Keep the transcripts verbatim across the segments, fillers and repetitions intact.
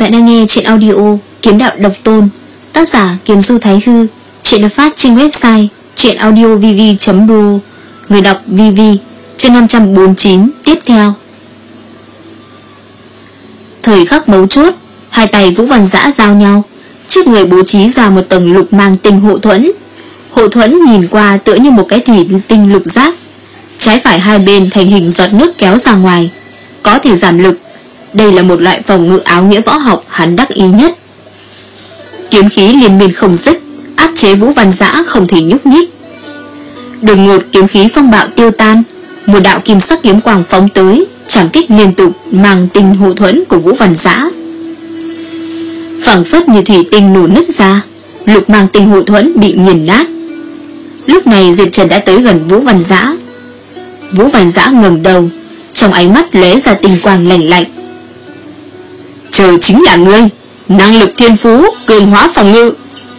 bạn đang nghe truyện audio Kiếm Đạo Độc Tôn, tác giả Kiếm Du Thái Hư. Truyện được phát trên website truyện audio v v chấm r o. Người đọc vê vê. Chương năm trăm bốn mươi chín tiếp theo. Thời khắc mấu chốt, hai tay Vũ Văn Dã giao nhau, trước người bố trí ra một tầng lục mang tinh hộ thuẫn. Hộ thuẫn nhìn qua tựa như một cái thủy tinh lục giác, trái phải hai bên thành hình giọt nước kéo ra ngoài, có thể giảm lực. Đây là một loại phòng ngự áo nghĩa võ học hắn đắc ý nhất. Kiếm khí liên miên không dứt, áp chế Vũ Văn Dã không thể nhúc nhích. Đột ngột kiếm khí phong bạo tiêu tan, một đạo kim sắc kiếm quang phóng tới, chạm kích liên tục mang tinh hộ thuẫn của Vũ Văn Dã. Phảng phất như thủy tinh nổ nứt ra, lục mang tinh hộ thuẫn bị nghiền nát. Lúc này Diệp Trần đã tới gần Vũ Văn Dã. Vũ Văn Dã ngẩng đầu, trong ánh mắt lóe ra tinh quang lạnh lạnh. Trời chính là ngươi, năng lực thiên phú, cường hóa phòng ngự.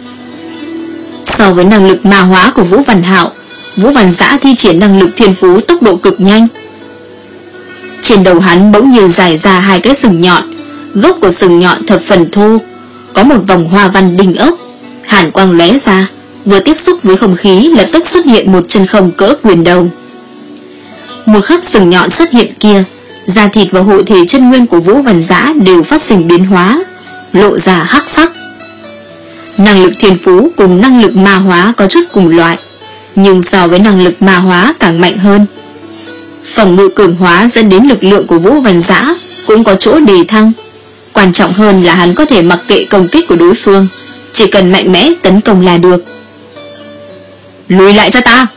So với năng lực ma hóa của Vũ Văn Hạo, Vũ Văn Dã thi triển năng lực thiên phú tốc độ cực nhanh. Trên đầu hắn bỗng nhiên dài ra hai cái sừng nhọn, gốc của sừng nhọn thập phần thô, có một vòng hoa văn đinh ốc, hàn quang lóe ra, vừa tiếp xúc với không khí lập tức xuất hiện một chân không cỡ quyền đầu. Một khắc sừng nhọn xuất hiện kia, da thịt và hộ thể chân nguyên của Vũ Văn Dã đều phát sinh biến hóa, lộ ra hắc sắc. Năng lực thiên phú cùng năng lực ma hóa có chút cùng loại, nhưng so với năng lực ma hóa càng mạnh hơn. Phòng ngự cường hóa dẫn đến lực lượng của Vũ Văn Dã cũng có chỗ đề thăng. Quan trọng hơn là hắn có thể mặc kệ công kích của đối phương, chỉ cần mạnh mẽ tấn công là được. Lùi lại cho ta!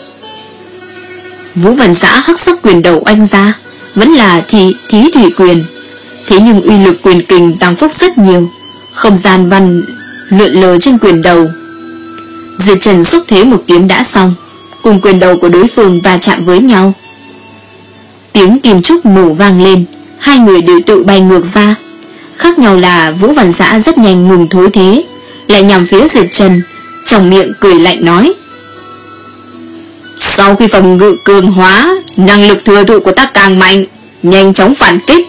Vũ Văn Dã hắc sắc quyền đầu oanh ra, vẫn là thí, thí thủy quyền. Thế nhưng uy lực quyền kình tăng phúc rất nhiều, không gian văn lượn lờ trên quyền đầu. Diệp Trần xúc thế một kiếm đã xong, cùng quyền đầu của đối phương va chạm với nhau. Tiếng kim trúc nổ vang lên, hai người đều tự bay ngược ra. Khác nhau là Vũ Văn Dã rất nhanh ngừng thối thế, lại nhằm phía Diệp Trần, trong miệng cười lạnh nói: sau khi phòng ngự cường hóa, năng lực thừa thụ của ta càng mạnh, nhanh chóng phản kích.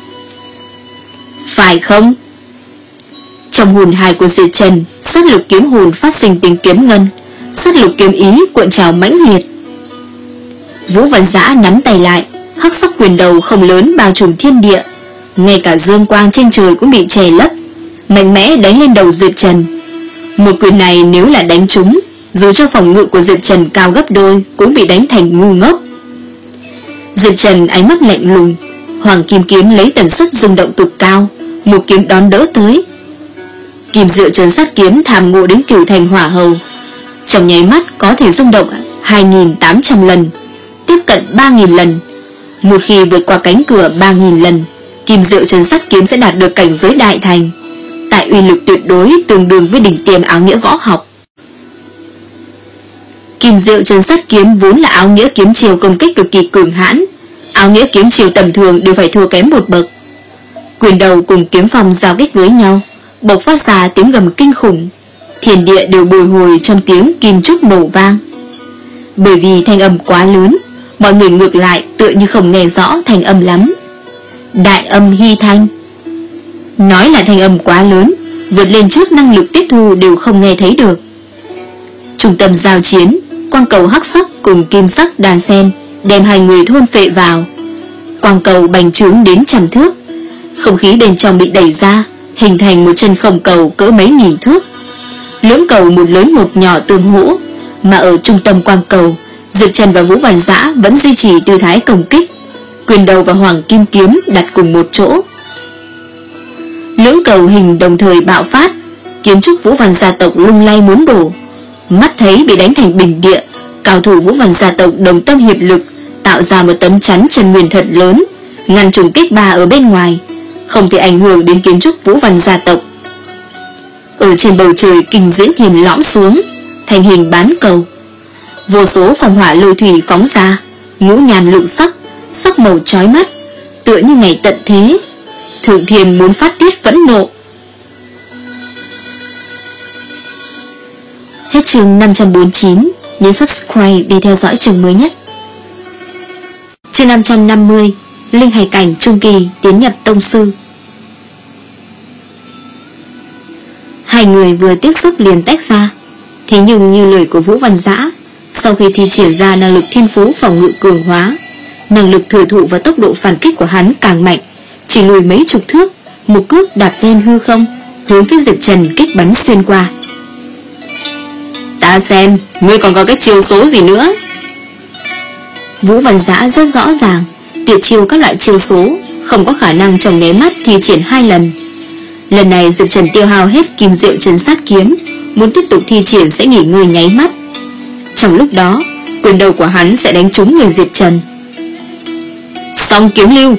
Phải không? Trong hồn hài của Diệp Trần, sát lục kiếm hồn phát sinh tiếng kiếm ngân, sát lục kiếm ý cuộn trào mãnh liệt. Vũ Văn Dã nắm tay lại, hắc sắc quyền đầu không lớn bao trùm thiên địa, ngay cả dương quang trên trời cũng bị che lấp, mạnh mẽ đánh lên đầu Diệp Trần. Một quyền này nếu là đánh trúng, dù cho phòng ngự của Diệp Trần cao gấp đôi cũng bị đánh thành ngu ngốc. Diệp Trần ánh mắt lạnh lùng, hoàng kim kiếm lấy tần suất rung động cực cao, một kiếm đón đỡ tới. Kim Diệu Trấn Sát kiếm tham ngộ đến cửu thành hỏa hầu, trong nháy mắt có thể rung động hai nghìn tám trăm lần, tiếp cận ba nghìn lần. Một khi vượt qua cánh cửa ba nghìn lần, Kim Diệu Trấn Sát kiếm sẽ đạt được cảnh giới đại thành, tại uy lực tuyệt đối tương đương với đỉnh tiêm áo nghĩa võ học. Kim Diệu Trấn Sát kiếm vốn là áo nghĩa kiếm chiêu công kích cực kỳ cường hãn, áo nghĩa kiếm chiêu tầm thường đều phải thua kém một bậc. Quyền đầu cùng kiếm phong giao kích với nhau, bộc phát ra tiếng gầm kinh khủng, thiên địa đều bồi hồi trong tiếng kim trúc nổ vang. Bởi vì thanh âm quá lớn, mọi người ngược lại tựa như không nghe rõ thanh âm lắm. Đại âm hy thanh. Nói là thanh âm quá lớn, vượt lên trước năng lực tiếp thu đều không nghe thấy được. Trung tâm giao chiến, quang cầu hắc sắc cùng kim sắc đan sen đem hai người thôn phệ vào. Quang cầu bành trướng đến trăm thước, không khí bên trong bị đẩy ra, hình thành một chân không cầu cỡ mấy nghìn thước. Lưỡng cầu một lớn một nhỏ tương hỗ, mà ở trung tâm quang cầu, Diệp Trần và Vũ Văn Dã vẫn duy trì tư thái công kích, quyền đầu và hoàng kim kiếm đặt cùng một chỗ. Lưỡng cầu hình đồng thời bạo phát, kiến trúc Vũ Văn gia tộc lung lay muốn đổ. Mắt thấy bị đánh thành bình địa, cao thủ Vũ Văn gia tộc đồng tâm hiệp lực, tạo ra một tấm chắn chân nguyên thật lớn, ngăn trùng kích ba ở bên ngoài, không thể ảnh hưởng đến kiến trúc Vũ Văn gia tộc. Ở trên bầu trời kinh diễn thiền lõm xuống, thành hình bán cầu. Vô số phong hỏa lôi thủy phóng ra, ngũ nhàn lục sắc, sắc màu chói mắt, tựa như ngày tận thế. Thượng Thiên muốn phát tiết phẫn nộ. Hết chương năm trăm bốn mươi chín, nhớ subscribe để theo dõi chương mới nhất. Chương năm trăm năm mươi, Linh hải cảnh trung kỳ tiến nhập tông sư. Hai người vừa tiếp xúc liền tách ra. Thế nhưng như lời của Vũ Văn Dã, sau khi thi triển ra năng lực thiên phú phòng ngự cường hóa, năng lực thừa thụ và tốc độ phản kích của hắn càng mạnh, chỉ lùi mấy chục thước, một cước đạp lên hư không, hướng phía Diệp Trần kích bắn xuyên qua. Ta xem, ngươi còn có cái chiêu số gì nữa? Vũ Văn Dã rất rõ ràng, tuyệt chiêu các loại chiêu số không có khả năng trong nháy mắt thi triển hai lần. Lần này Diệp Trần tiêu hao hết kim diệu trấn sát kiếm, muốn tiếp tục thi triển sẽ nghỉ ngơi nháy mắt. Trong lúc đó, quyền đầu của hắn sẽ đánh trúng người Diệp Trần. Song kiếm lưu.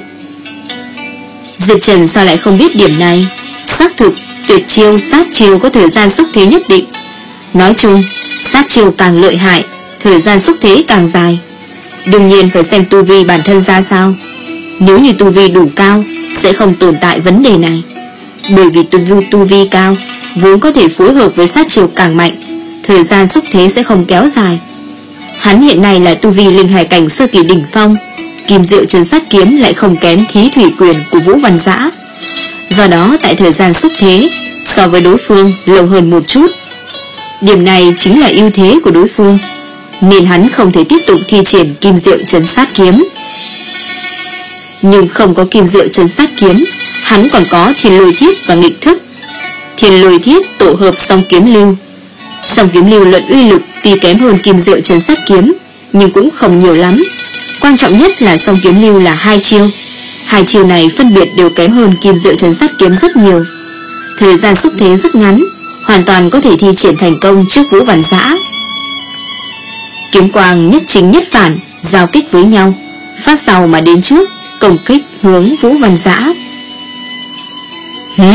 Diệp Trần sao lại không biết điểm này? Xác thực, tuyệt chiêu, sát chiêu có thời gian xúc thế nhất định. Nói chung, sát chiêu càng lợi hại, thời gian xúc thế càng dài. Đương nhiên phải xem tu vi bản thân ra sao. Nếu như tu vi đủ cao, sẽ không tồn tại vấn đề này. Bởi vì tu vi, tu vi cao vốn có thể phối hợp với sát chiêu càng mạnh, thời gian xúc thế sẽ không kéo dài. Hắn hiện nay là tu vi linh hải cảnh sơ kỳ đỉnh phong, kim diệu trấn sát kiếm lại không kém thí thủy quyền của Vũ Văn Dã. Do đó tại thời gian xúc thế so với đối phương lâu hơn một chút. Điểm này chính là ưu thế của đối phương, nên hắn không thể tiếp tục thi triển kim diệu trấn sát kiếm. Nhưng không có kim diệu trấn sát kiếm, hắn còn có thiên lôi thiết và nghịch thức. Thiên lôi thiết tổ hợp song kiếm lưu. Song kiếm lưu luận uy lực tuy kém hơn kim diệu trấn sát kiếm, nhưng cũng không nhiều lắm. Quan trọng nhất là song kiếm lưu là hai chiêu. Hai chiêu này phân biệt đều kém hơn kim diệu trấn sát kiếm rất nhiều. Thời gian xúc thế rất ngắn, hoàn toàn có thể thi triển thành công trước Vũ Văn Dã. Kiếm quang nhất chính nhất phản giao kích với nhau, phát sau mà đến trước, công kích hướng Vũ Văn Dã. Hứ?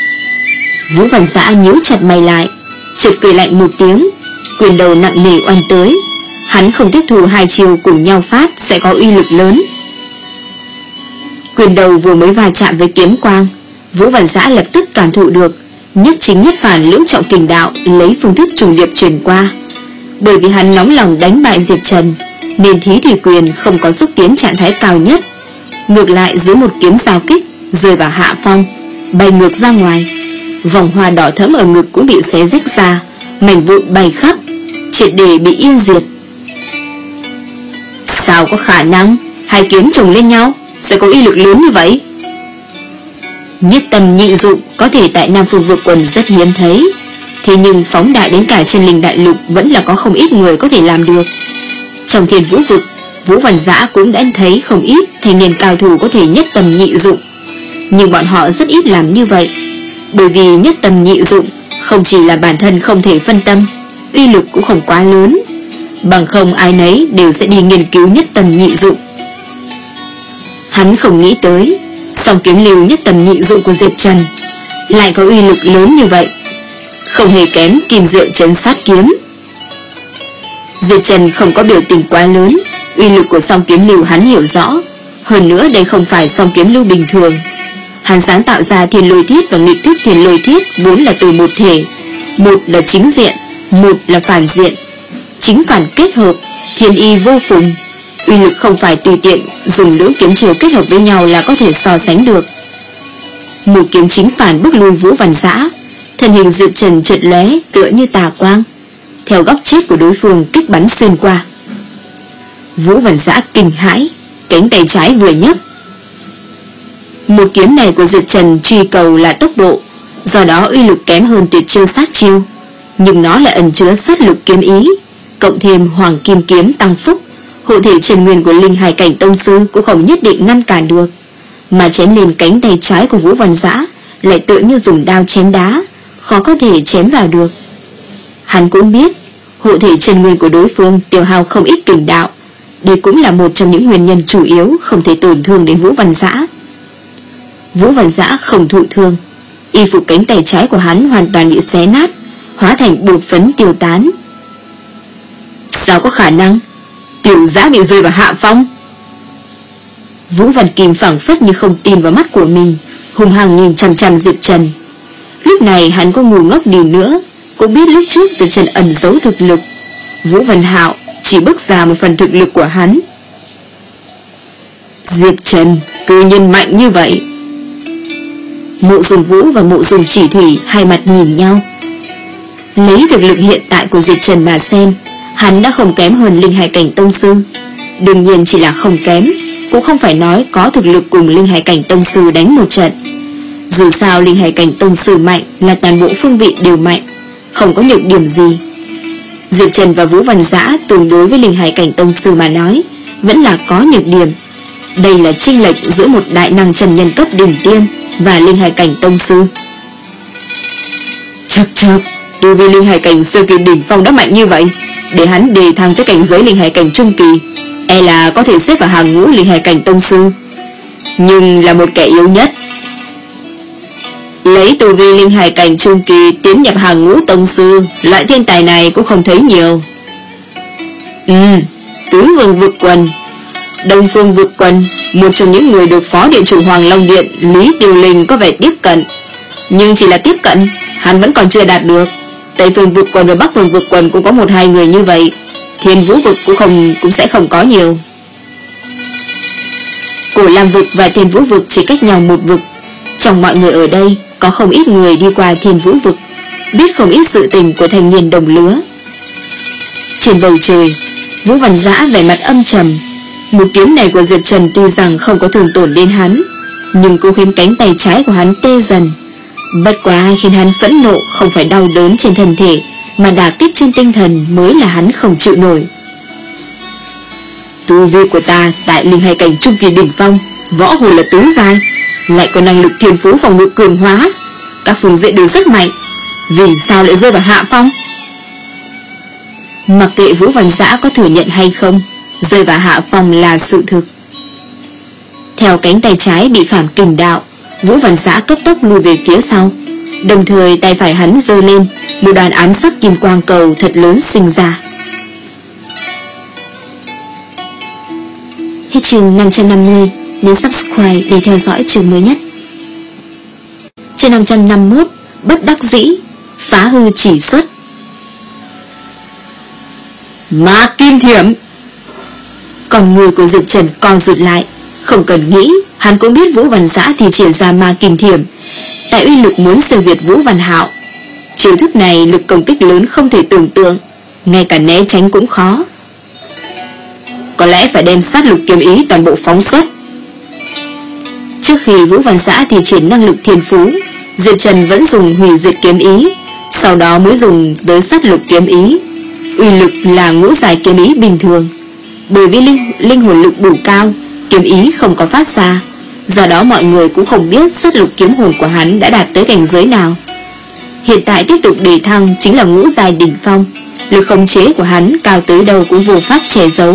Vũ Văn Dã nhíu chặt mày lại, chợt cười lạnh một tiếng, quyền đầu nặng nề oanh tới. Hắn không tiếp thu hai chiều cùng nhau phát sẽ có uy lực lớn. Quyền đầu vừa mới va chạm với kiếm quang, Vũ Văn Dã lập tức cảm thụ được nhất chính nhất phản lưỡng trọng kình đạo lấy phương thức trùng điệp truyền qua. Bởi vì hắn nóng lòng đánh bại Diệp Trần, nên thí thủy quyền không có xúc tiến trạng thái cao nhất, ngược lại dưới một kiếm giao kích rơi vào hạ phong, bay ngược ra ngoài. Vòng hoa đỏ thẫm ở ngực cũng bị xé rách ra, mảnh vụn bay khắp, triệt để bị yên diệt. Sao có khả năng hai kiếm chồng lên nhau sẽ có uy lực lớn như vậy? Nhất tâm nhị dụng có thể tại Nam Phương Vực Quần rất hiếm thấy, thế nhưng phóng đại đến cả Chân Linh Đại Lục vẫn là có không ít người có thể làm được. Trong Thiên Vũ Vực, Vũ Văn Dã cũng đã thấy không ít thanh niên cao thủ có thể nhất tâm nhị dụng, nhưng bọn họ rất ít làm như vậy. Bởi vì nhất tâm nhị dụng không chỉ là bản thân không thể phân tâm, uy lực cũng không quá lớn, bằng không ai nấy đều sẽ đi nghiên cứu nhất tâm nhị dụng. Hắn không nghĩ tới song kiếm lưu nhất tâm nhị dụng của Diệp Trần lại có uy lực lớn như vậy, không hề kém kim diệu trấn sát kiếm. Diệp Trần không có biểu tình quá lớn, uy lực của song kiếm lưu hắn hiểu rõ. Hơn nữa đây không phải song kiếm lưu bình thường, hắn sáng tạo ra thiên lôi thiết và nghịch thức thiên lôi thiết vốn là từ một thể, một là chính diện, một là phản diện, chính phản kết hợp, thiên y vô phùng. Uy lực không phải tùy tiện dùng lưỡng kiếm chiều kết hợp với nhau là có thể so sánh được. Một kiếm chính phản bức lui Vũ Văn Dã, thân hình Diệp Trần chợt lóe tựa như tà quang, theo góc chết của đối phương kích bắn xuyên qua. Vũ Văn Dã kinh hãi, cánh tay trái vừa nhấc. Một kiếm này của Diệp Trần truy cầu là tốc độ, do đó uy lực kém hơn tuyệt chiêu sát chiêu, nhưng nó lại ẩn chứa sát lục kiếm ý, cộng thêm hoàng kim kiếm tăng phúc, hộ thể chân nguyên của linh hải cảnh tông sư cũng không nhất định ngăn cản được, mà chém lên cánh tay trái của Vũ Văn Dã lại tựa như dùng đao chém đá, khó có thể chém vào được. Hắn cũng biết hộ thể chân nguyên của đối phương tiêu hao không ít kình đạo, đây cũng là một trong những nguyên nhân chủ yếu không thể tổn thương đến Vũ Văn Dã. Vũ Văn Dã không thụ thương, y phục cánh tay trái của hắn hoàn toàn bị xé nát, hóa thành bột phấn tiêu tán. Sao có khả năng Tiểu Dã bị rơi vào hạ phong? Vũ Văn Kim phảng phất như không tin vào mắt của mình, hung hăng nhìn chằm chằm Diệp Trần. Lúc này hắn có ngu ngốc đi nữa cũng biết lúc trước Diệp Trần ẩn giấu thực lực, Vũ Văn Hạo chỉ bước ra một phần thực lực của hắn. Diệp Trần cư nhiên mạnh như vậy. Mộ Dung Vũ và Mộ Dung Chỉ Thủy hai mặt nhìn nhau. Lấy thực lực hiện tại của Diệp Trần mà xem, hắn đã không kém hơn Linh Hải Cảnh Tông Sư. Đương nhiên chỉ là không kém, cũng không phải nói có thực lực cùng Linh Hải Cảnh Tông Sư đánh một trận. Dù sao Linh Hải Cảnh Tông Sư mạnh là toàn bộ phương vị đều mạnh, không có nhược điểm gì. Diệp Trần và Vũ Văn Dã tương đối với Linh Hải Cảnh Tông Sư mà nói vẫn là có nhược điểm. Đây là chênh lệch giữa một đại năng trần nhân cấp đỉnh tiêm và Linh Hải Cảnh Tông Sư. Chậc chậc, đối với Linh Hải Cảnh sơ kỳ đỉnh phong đã mạnh như vậy, để hắn đề thăng tới cảnh giới Linh Hải Cảnh trung kỳ, e là có thể xếp vào hàng ngũ Linh Hải Cảnh Tông Sư, nhưng là một kẻ yếu nhất. Lấy tu vi Linh Hải Cảnh trung kỳ tiến nhập hàng ngũ Tông Sư, loại thiên tài này cũng không thấy nhiều. Ừ, Tứ Vương Vực Quần, Đông Phương Vực Quần, một trong những người được Phó Điện chủ Hoàng Long Điện Lý Tiêu Linh có vẻ tiếp cận, nhưng chỉ là tiếp cận, hắn vẫn còn chưa đạt được. Tây Phương Vực Quần và Bắc Phương Vực Quần cũng có một hai người như vậy, Thiên Vũ Vực cũng không cũng sẽ không có nhiều. Cổ Lam Vực và Thiên Vũ Vực chỉ cách nhau một vực. Trong mọi người ở đây có không ít người đi qua Thiên Vũ Vực, biết không ít sự tình của thanh niên đồng lứa. Trên bầu trời, Vũ Văn Dã vẻ mặt âm trầm. Một kiếm này của Diệp Trần tuy rằng không có thương tổn đến hắn, nhưng cũng khiến cánh tay trái của hắn tê dần. Bất quá khiến hắn phẫn nộ không phải đau đớn trên thân thể, mà đả kích trên tinh thần mới là hắn không chịu nổi. Tu vi của ta tại Linh Hải Cảnh trung kỳ đỉnh phong, võ hồ là tứ giai, lại có năng lực thiên phú phòng ngự cường hóa, các phương diện đều rất mạnh, vì sao lại rơi vào hạ phong? Mặc kệ Vũ Văn Dã có thừa nhận hay không, rơi vào hạ phong là sự thực. Theo cánh tay trái bị khảm kình đạo, Vũ Văn Dã cấp tốc lùi về phía sau, đồng thời tay phải hắn giơ lên, một đoàn ám sắc kim quang cầu thật lớn sinh ra. Hết chương năm trăm năm mươi, nhấn subscribe để theo dõi chương mới nhất. Chương năm trăm năm mươi mốt, bất đắc dĩ, phá hư chỉ xuất. Ma Kim Thiểm. Còn người của Diệp Trần co rụt lại, không cần nghĩ, hắn cũng biết Vũ Văn Dã thì triển ra Ma Kim Thiểm, tại uy lực muốn siêu việt Vũ Văn Hạo. Chiêu thức này lực công kích lớn không thể tưởng tượng, ngay cả né tránh cũng khó. Có lẽ phải đem sát lục kiếm ý toàn bộ phóng xuất. Trước khi Vũ Văn Dã thì triển năng lực thiên phú, Diệp Trần vẫn dùng hủy diệt kiếm ý, sau đó mới dùng tới sát lục kiếm ý. Uy lực là ngũ giải kiếm ý bình thường, bởi vì linh, linh hồn lực đủ cao, kiếm ý không có phát ra, do đó mọi người cũng không biết sát lục kiếm hồn của hắn đã đạt tới cảnh giới nào. Hiện tại tiếp tục đề thăng chính là ngũ giai đỉnh phong, lực khống chế của hắn cao tới đâu cũng vô pháp che giấu.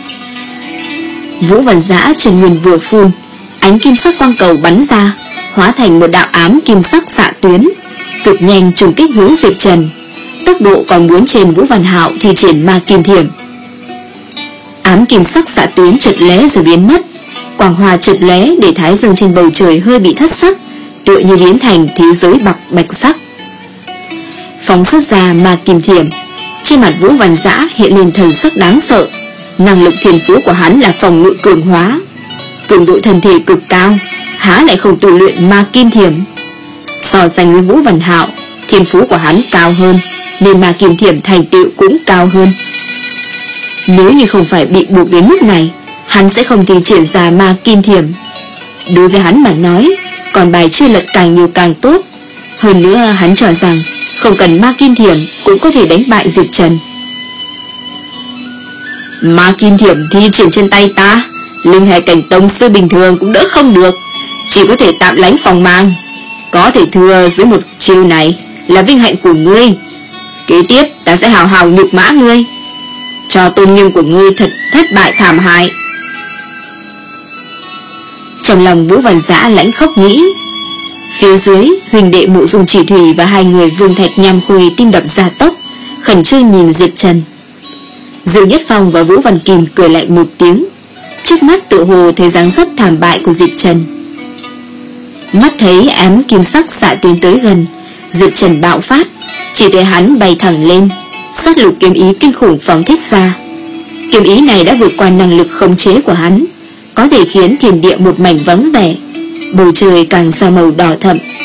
Vũ Văn Dã chân nguyên vừa phun, ánh kim sắc quang cầu bắn ra, hóa thành một đạo ám kim sắc xạ tuyến, cực nhanh trùng kích hướng Diệp Trần. Tốc độ còn muốn trên Vũ Văn Hạo thì triển Ma Kim Thiểm. Ám kim sắc xạ tuyến chợt lóe rồi biến mất, quang hoa chợt lóe để thái dương trên bầu trời hơi bị thất sắc, tựa như biến thành thế giới bạc bạch sắc. Phóng xuất ra Ma Kim Thiểm, trên mặt Vũ Văn Dã hiện lên thần sắc đáng sợ. Năng lực thiên phú của hắn là phòng ngự cường hóa, cường độ thân thể cực cao, há lại không tu luyện Ma Kim Thiểm. So sánh với Vũ Văn Hạo, thiên phú của hắn cao hơn, nên Ma Kim Thiểm thành tựu cũng cao hơn. Nếu như không phải bị buộc đến mức này, hắn sẽ không thi triển ra Ma Kim Thiểm. Đối với hắn mà nói, còn bài chưa lật càng nhiều càng tốt. Hơn nữa hắn cho rằng không cần Ma Kim Thiểm cũng có thể đánh bại Diệp Trần. Ma Kim Thiểm thi triển trên tay ta, Linh Hải Cảnh Tông Sư bình thường cũng đỡ không được, chỉ có thể tạm lánh phòng mang. Có thể thua dưới một chiêu này là vinh hạnh của ngươi. Kế tiếp ta sẽ hào hào nhục mã ngươi, cho tôn nghiêm của ngươi thật thất bại thảm hại. Trong lòng Vũ Văn Dã lãnh khốc nghĩ. Phía dưới, huỳnh đệ Mộ Dung Chỉ Thủy và hai người Vương Thạch Nham Khôi tim đập gia tốc, khẩn trương nhìn Diệp Trần. Diêu Nhất Phong và Vũ Văn Kim cười lạnh một tiếng, trước mắt tự hồ thấy dáng dấp thảm bại của Diệp Trần. Mắt thấy ám kim sắc xạ tuyến tới gần, Diệp Trần bạo phát, chỉ thấy hắn bay thẳng lên, sát lục kiếm ý kinh khủng phóng thích ra. Kiếm ý này đã vượt qua năng lực khống chế của hắn, có thể khiến thiên địa một mảnh vắng vẻ, bầu trời càng sa màu đỏ thẫm,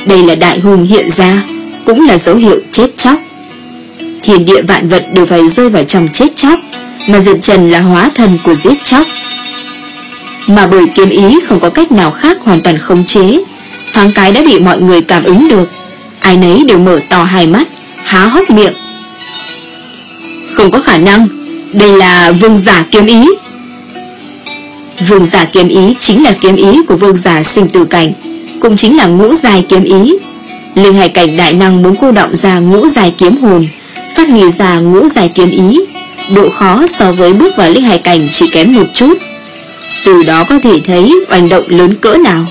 Đây là đại hung hiện ra, cũng là dấu hiệu chết chóc. Thiên địa vạn vật đều phải rơi vào trong chết chóc, mà Diệp Trần là hóa thân của giết chóc. Mà bởi kiếm ý không có cách nào khác hoàn toàn khống chế, thoáng cái đã bị mọi người cảm ứng được. Ai nấy đều mở to hai mắt, há hốc miệng. Không có khả năng, đây là vương giả kiếm ý. Vương giả kiếm ý chính là kiếm ý của vương giả sinh tử cảnh, cũng chính là ngũ giai kiếm ý. Linh hải cảnh đại năng muốn cô động ra ngũ giai kiếm hồn, phát huy ra ngũ giai kiếm ý, độ khó so với bước vào linh hải cảnh chỉ kém một chút. Từ đó có thể thấy oanh động lớn cỡ nào.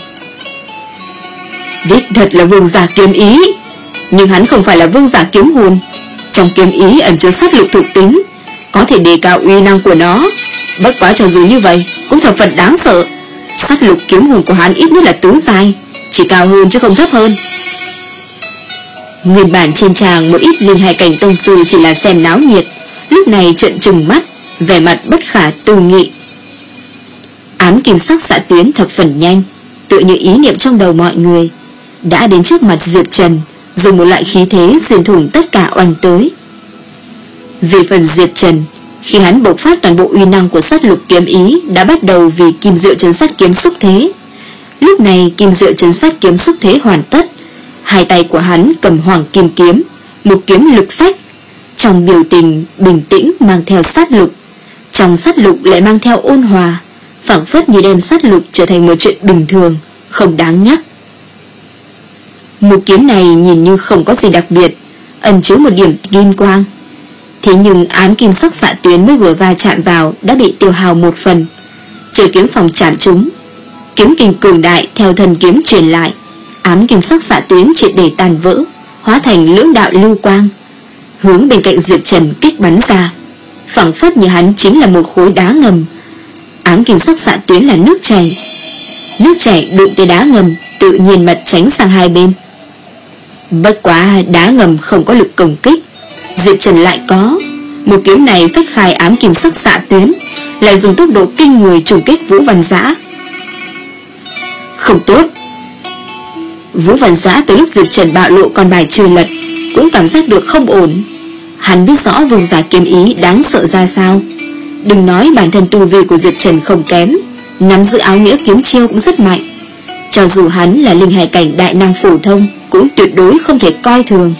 Đích thật là vương giả kiếm ý, nhưng hắn không phải là vương giả kiếm hồn. Trong kiếm ý ẩn chứa sát lục thuộc tính, có thể đề cao uy năng của nó. Bất quá cho dù như vậy cũng thập phần đáng sợ. Sát lục kiếm hồn của hắn ít nhất là tứ giai, chỉ cao hơn chứ không thấp hơn. Nguyên bản trên tràng một ít linh hải cảnh tông sư chỉ là xem náo nhiệt, lúc này trợn trừng mắt, vẻ mặt bất khả tư nghị. Ám kim sắc xạ tuyến thập phần nhanh, tựa như ý niệm trong đầu mọi người, đã đến trước mặt Diệp Trần, dùng một loại khí thế xuyên thủng tất cả oanh tới. Về phần Diệp Trần, khi hắn bộc phát toàn bộ uy năng của sát lục kiếm ý, đã bắt đầu vì kim diệu trấn sát kiếm xúc thế. Lúc này kim diệu trấn sát kiếm xúc thế hoàn tất, hai tay của hắn cầm hoàng kim kiếm, một kiếm lực phách, trong biểu tình bình tĩnh mang theo sát lục, trong sát lục lại mang theo ôn hòa, phảng phất như đem sát lục trở thành một chuyện bình thường, không đáng nhắc. Một kiếm này nhìn như không có gì đặc biệt, ẩn chứa một điểm kim quang. Thế nhưng ám kim sắc xạ tuyến mới vừa va chạm vào đã bị tiêu hao một phần. Chờ kiếm phòng chạm trúng, kiếm kình cường đại theo thần kiếm truyền lại, ám kim sắc xạ tuyến triệt để tàn vỡ, hóa thành lưỡng đạo lưu quang, hướng bên cạnh Diệp Trần kích bắn ra, phảng phất như hắn chính là một khối đá ngầm. Ám kim sắc xạ tuyến là nước chảy, nước chảy đụng tới đá ngầm, tự nhiên mặt tránh sang hai bên. Bất quá đá ngầm không có lực công kích, Diệp Trần lại có. Một kiếm này phách khai ám kim sắc xạ tuyến, lại dùng tốc độ kinh người trùng kích Vũ Văn Giã. Không tốt. Vũ Văn Giã từ lúc Diệp Trần bạo lộ con bài chưa lật, cũng cảm giác được không ổn. Hắn biết rõ vương giả kiếm ý đáng sợ ra sao. Đừng nói bản thân tu vi của Diệp Trần không kém, nắm giữ áo nghĩa kiếm chiêu cũng rất mạnh. Cho dù hắn là linh hải cảnh đại năng phổ thông, cũng tuyệt đối không thể coi thường.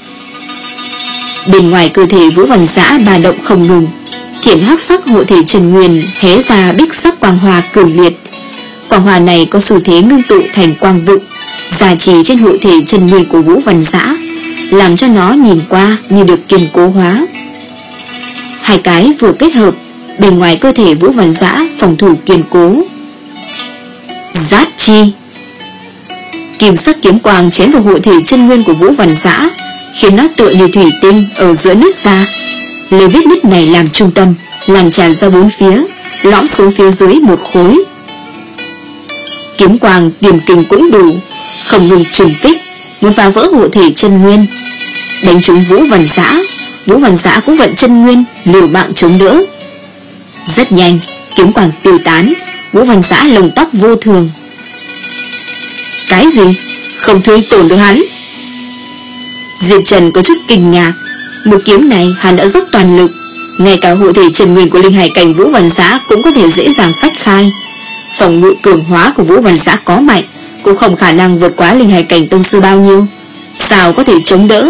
Bên ngoài cơ thể Vũ Văn Giã ba động không ngừng, thiện hắc sắc hộ thể Trần Nguyên hé ra bích sắc quang hoa cường liệt. Quang hoa này có xu thế ngưng tụ thành quang vựng, gia trì trên hộ thể Trần Nguyên của Vũ Văn Giã, làm cho nó nhìn qua như được kiên cố hóa. Hai cái vừa kết hợp, bên ngoài cơ thể Vũ Văn Giã phòng thủ kiên cố. Giát chi. Kim sắc kiếm quang chém vào hộ thể chân nguyên của Vũ Văn Giã, khiến nó tựa như thủy tinh ở giữa nứt ra. Lấy vết nứt này làm trung tâm, lan tràn ra bốn phía, lõm xuống phía dưới một khối. Kiếm quang tiềm kình cũng đủ, không ngừng trùng kích, muốn phá vỡ hộ thể chân nguyên. Đánh trúng Vũ Văn Giã, Vũ Văn Giã cũng vận chân nguyên liều mạng chống đỡ. Rất nhanh, kiếm quang tiêu tán, Vũ Văn Giã lồng tóc vô thường. Cái gì? Không thương tổn được hắn? Diệp Trần có chút kinh ngạc. Một kiếm này hắn đã dốc toàn lực, ngay cả hộ thể Trần Nguyên của linh hải cảnh Vũ Văn Giã cũng có thể dễ dàng phách khai. Phòng ngự cường hóa của Vũ Văn Giã có mạnh, cũng không khả năng vượt quá linh hải cảnh tông sư bao nhiêu, sao có thể chống đỡ?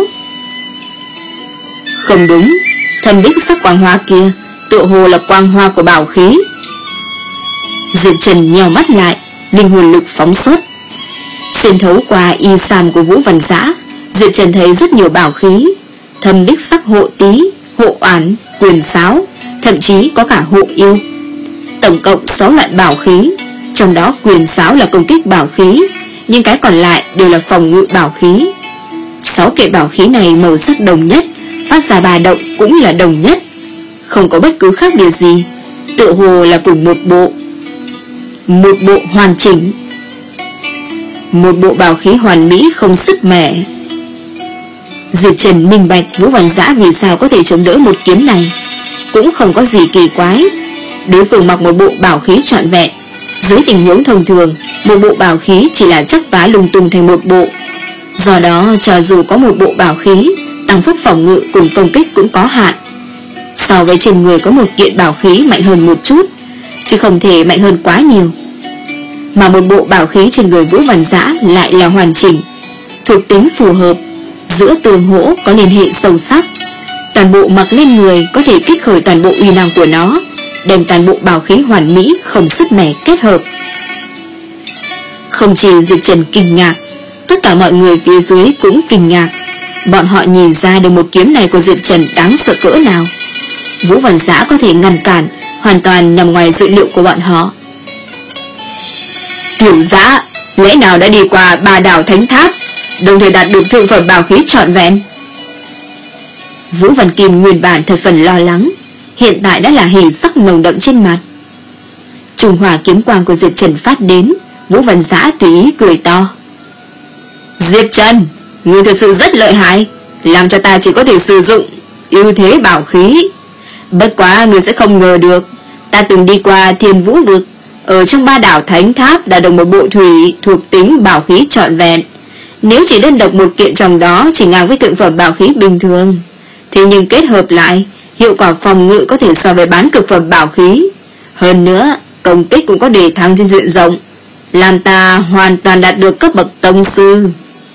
Không đúng, thâm bích sắc quang hoa kia tựa hồ là quang hoa của bảo khí. Diệp Trần nheo mắt lại, linh hồn lực phóng xuất, xuyên thấu qua y sam của Vũ Văn Giã. Diệp Trần thấy rất nhiều bảo khí, thâm bích sắc hộ tí, hộ oán, quyền sáo, thậm chí có cả hộ yêu. Tổng cộng sáu loại bảo khí, trong đó quyền sáo là công kích bảo khí, nhưng cái còn lại đều là phòng ngự bảo khí. Sáu kiện bảo khí này màu sắc đồng nhất, phát ra ba động cũng là đồng nhất, không có bất cứ khác biệt gì, tựa hồ là cùng một bộ. Một bộ hoàn chỉnh, một bộ bảo khí hoàn mỹ không sứt mẻ. Diệp Trần minh bạch Vũ Văn Giã vì sao có thể chống đỡ một kiếm này, cũng không có gì kỳ quái. Đối phương mặc một bộ bảo khí trọn vẹn, dưới tình huống thông thường, một bộ bảo khí chỉ là chắp vá lung tung thành một bộ, Do đó cho dù có một bộ bảo khí, tăng phúc phòng ngự cùng công kích cũng có hạn. So với trên người có một kiện bảo khí mạnh hơn một chút, chứ không thể mạnh hơn quá nhiều. Mà một bộ bảo khí trên người Vũ Văn Dã lại là hoàn chỉnh, thuộc tính phù hợp, giữa tương hỗ có liên hệ sâu sắc. Toàn bộ mặc lên người có thể kích khởi toàn bộ uy năng của nó, đem toàn bộ bảo khí hoàn mỹ không sứt mẻ kết hợp. Không chỉ Diệp Trần kinh ngạc, tất cả mọi người phía dưới cũng kinh ngạc. Bọn họ nhìn ra được một kiếm này của Diệp Trần đáng sợ cỡ nào. Vũ Văn Dã có thể ngăn cản, hoàn toàn nằm ngoài dự liệu của bọn họ. Tiểu Dã, lẽ nào đã đi qua ba đảo thánh tháp, đồng thời đạt được thượng phẩm bảo khí trọn vẹn? Vũ Văn Kim nguyên bản thật phần lo lắng, hiện tại đã là hỉ sắc nồng đậm trên mặt. Trùng hỏa kiếm quang của Diệp Trần phát đến, Vũ Văn Dã tùy ý cười to. Diệp Trần, ngươi thật sự rất lợi hại, làm cho ta chỉ có thể sử dụng ưu thế bảo khí. Bất quá ngươi sẽ không ngờ được, ta từng đi qua Thiên Vũ vực, ở trong ba đảo thánh tháp đã được một bộ thủy thuộc tính bảo khí trọn vẹn. Nếu chỉ đơn độc một kiện trong đó chỉ ngang với thượng phẩm bảo khí bình thường, thế nhưng kết hợp lại, hiệu quả phòng ngự có thể so với bán cực phẩm bảo khí. Hơn nữa, công kích cũng có đề thăng trên diện rộng, làm ta hoàn toàn đạt được cấp bậc tông sư.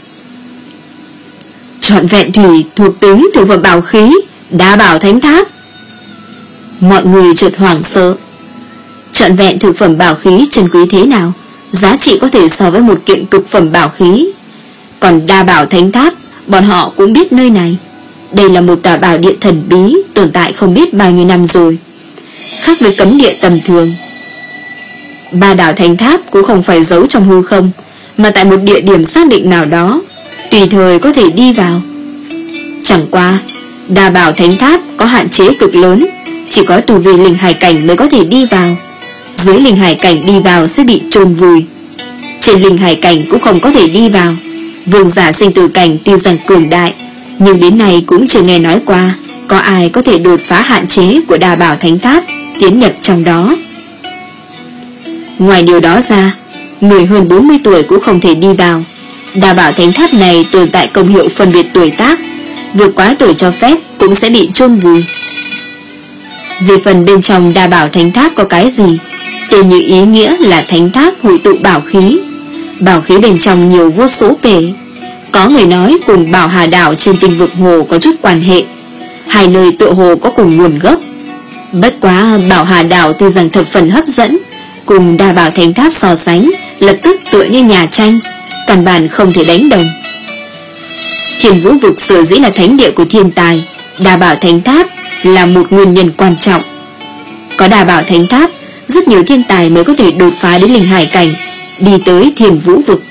Trọn vẹn thủy thuộc tính thượng phẩm bảo khí, đa bảo thánh tháp. Mọi người chợt hoảng sợ. Trọn vẹn thực phẩm bảo khí trân quý thế nào, giá trị có thể so với một kiện cực phẩm bảo khí. Còn đa bảo thánh tháp, bọn họ cũng biết nơi này. Đây là một tòa bảo địa thần bí, tồn tại không biết bao nhiêu năm rồi, khác với cấm địa tầm thường. Ba đảo thánh tháp cũng không phải giấu trong hư không, mà tại một địa điểm xác định nào đó, tùy thời có thể đi vào. Chẳng qua, đa bảo thánh tháp có hạn chế cực lớn, chỉ có tu vi linh hải cảnh mới có thể đi vào. Dưới linh hải cảnh đi vào sẽ bị chôn vùi, trên linh hải cảnh cũng không có thể đi vào. Vương giả sinh tử cảnh tuy rằng cường đại, nhưng đến nay cũng chưa nghe nói qua có ai có thể đột phá hạn chế của đa bảo thánh tháp, tiến nhập trong đó. Ngoài điều đó ra, người hơn bốn mươi tuổi cũng không thể đi vào. Đa bảo thánh tháp này tồn tại công hiệu phân biệt tuổi tác, vượt quá tuổi cho phép cũng sẽ bị chôn vùi. Về phần bên trong đa bảo thánh tháp có cái gì, tên như ý nghĩa là thánh tháp hội tụ bảo khí. Bảo khí bên trong nhiều vô số kể. Có người nói cùng Bảo Hà đảo trên tinh vực hồ có chút quan hệ, hai nơi tựa hồ có cùng nguồn gốc. Bất quá Bảo Hà đảo tuy rằng thập phần hấp dẫn, cùng đa bảo thánh tháp so sánh, lập tức tựa như nhà tranh, căn bản không thể đánh đồng. Thiên Vũ vực sở dĩ là thánh địa của thiên tài, đa bảo thánh tháp là một nguyên nhân quan trọng. Có đa bảo thánh tháp, rất nhiều thiên tài mới có thể đột phá đến linh hải cảnh, đi tới Thiên Vũ vực.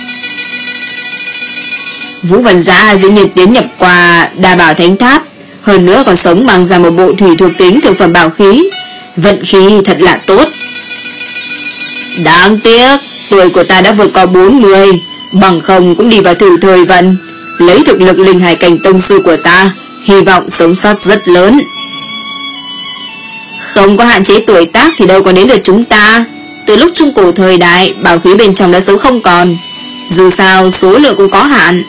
Vũ Văn Dã dĩ nhiên tiến nhập qua đa bảo thánh tháp, hơn nữa còn sống bằng ra một bộ thủy thuộc tính thực phẩm bảo khí, vận khí thật là tốt. Đáng tiếc tuổi của ta đã vượt qua bốn mươi, bằng không cũng đi vào thử thời vận, lấy thực lực linh hải cảnh tông sư của ta, hy vọng sống sót rất lớn. Không có hạn chế tuổi tác thì đâu có đến được chúng ta. Từ lúc trung cổ thời đại, bảo khí bên trong đã xấu không còn, dù sao số lượng cũng có hạn.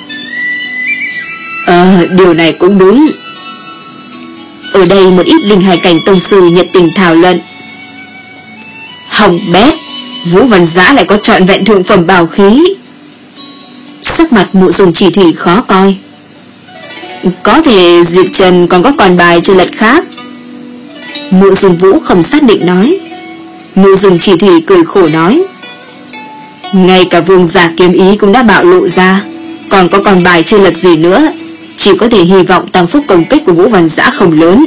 Ờ, điều này cũng đúng. Ở đây một ít linh hải cảnh tông sư nhiệt tình thảo luận. Hỏng bét, Vũ Văn Dã lại có trọn vẹn thượng phẩm bảo khí. Sắc mặt Mộ Dung Chỉ Thủy khó coi. Có thể Diệp Trần còn có còn bài chơi lật khác. Mộ Dung Vũ không xác định nói. Mộ Dung Chỉ Thủy cười khổ nói, ngay cả vương giả kiếm ý cũng đã bạo lộ ra, còn có còn bài chơi lật gì nữa, chỉ có thể hy vọng tăng phúc công kích của Vũ Văn Dã không lớn.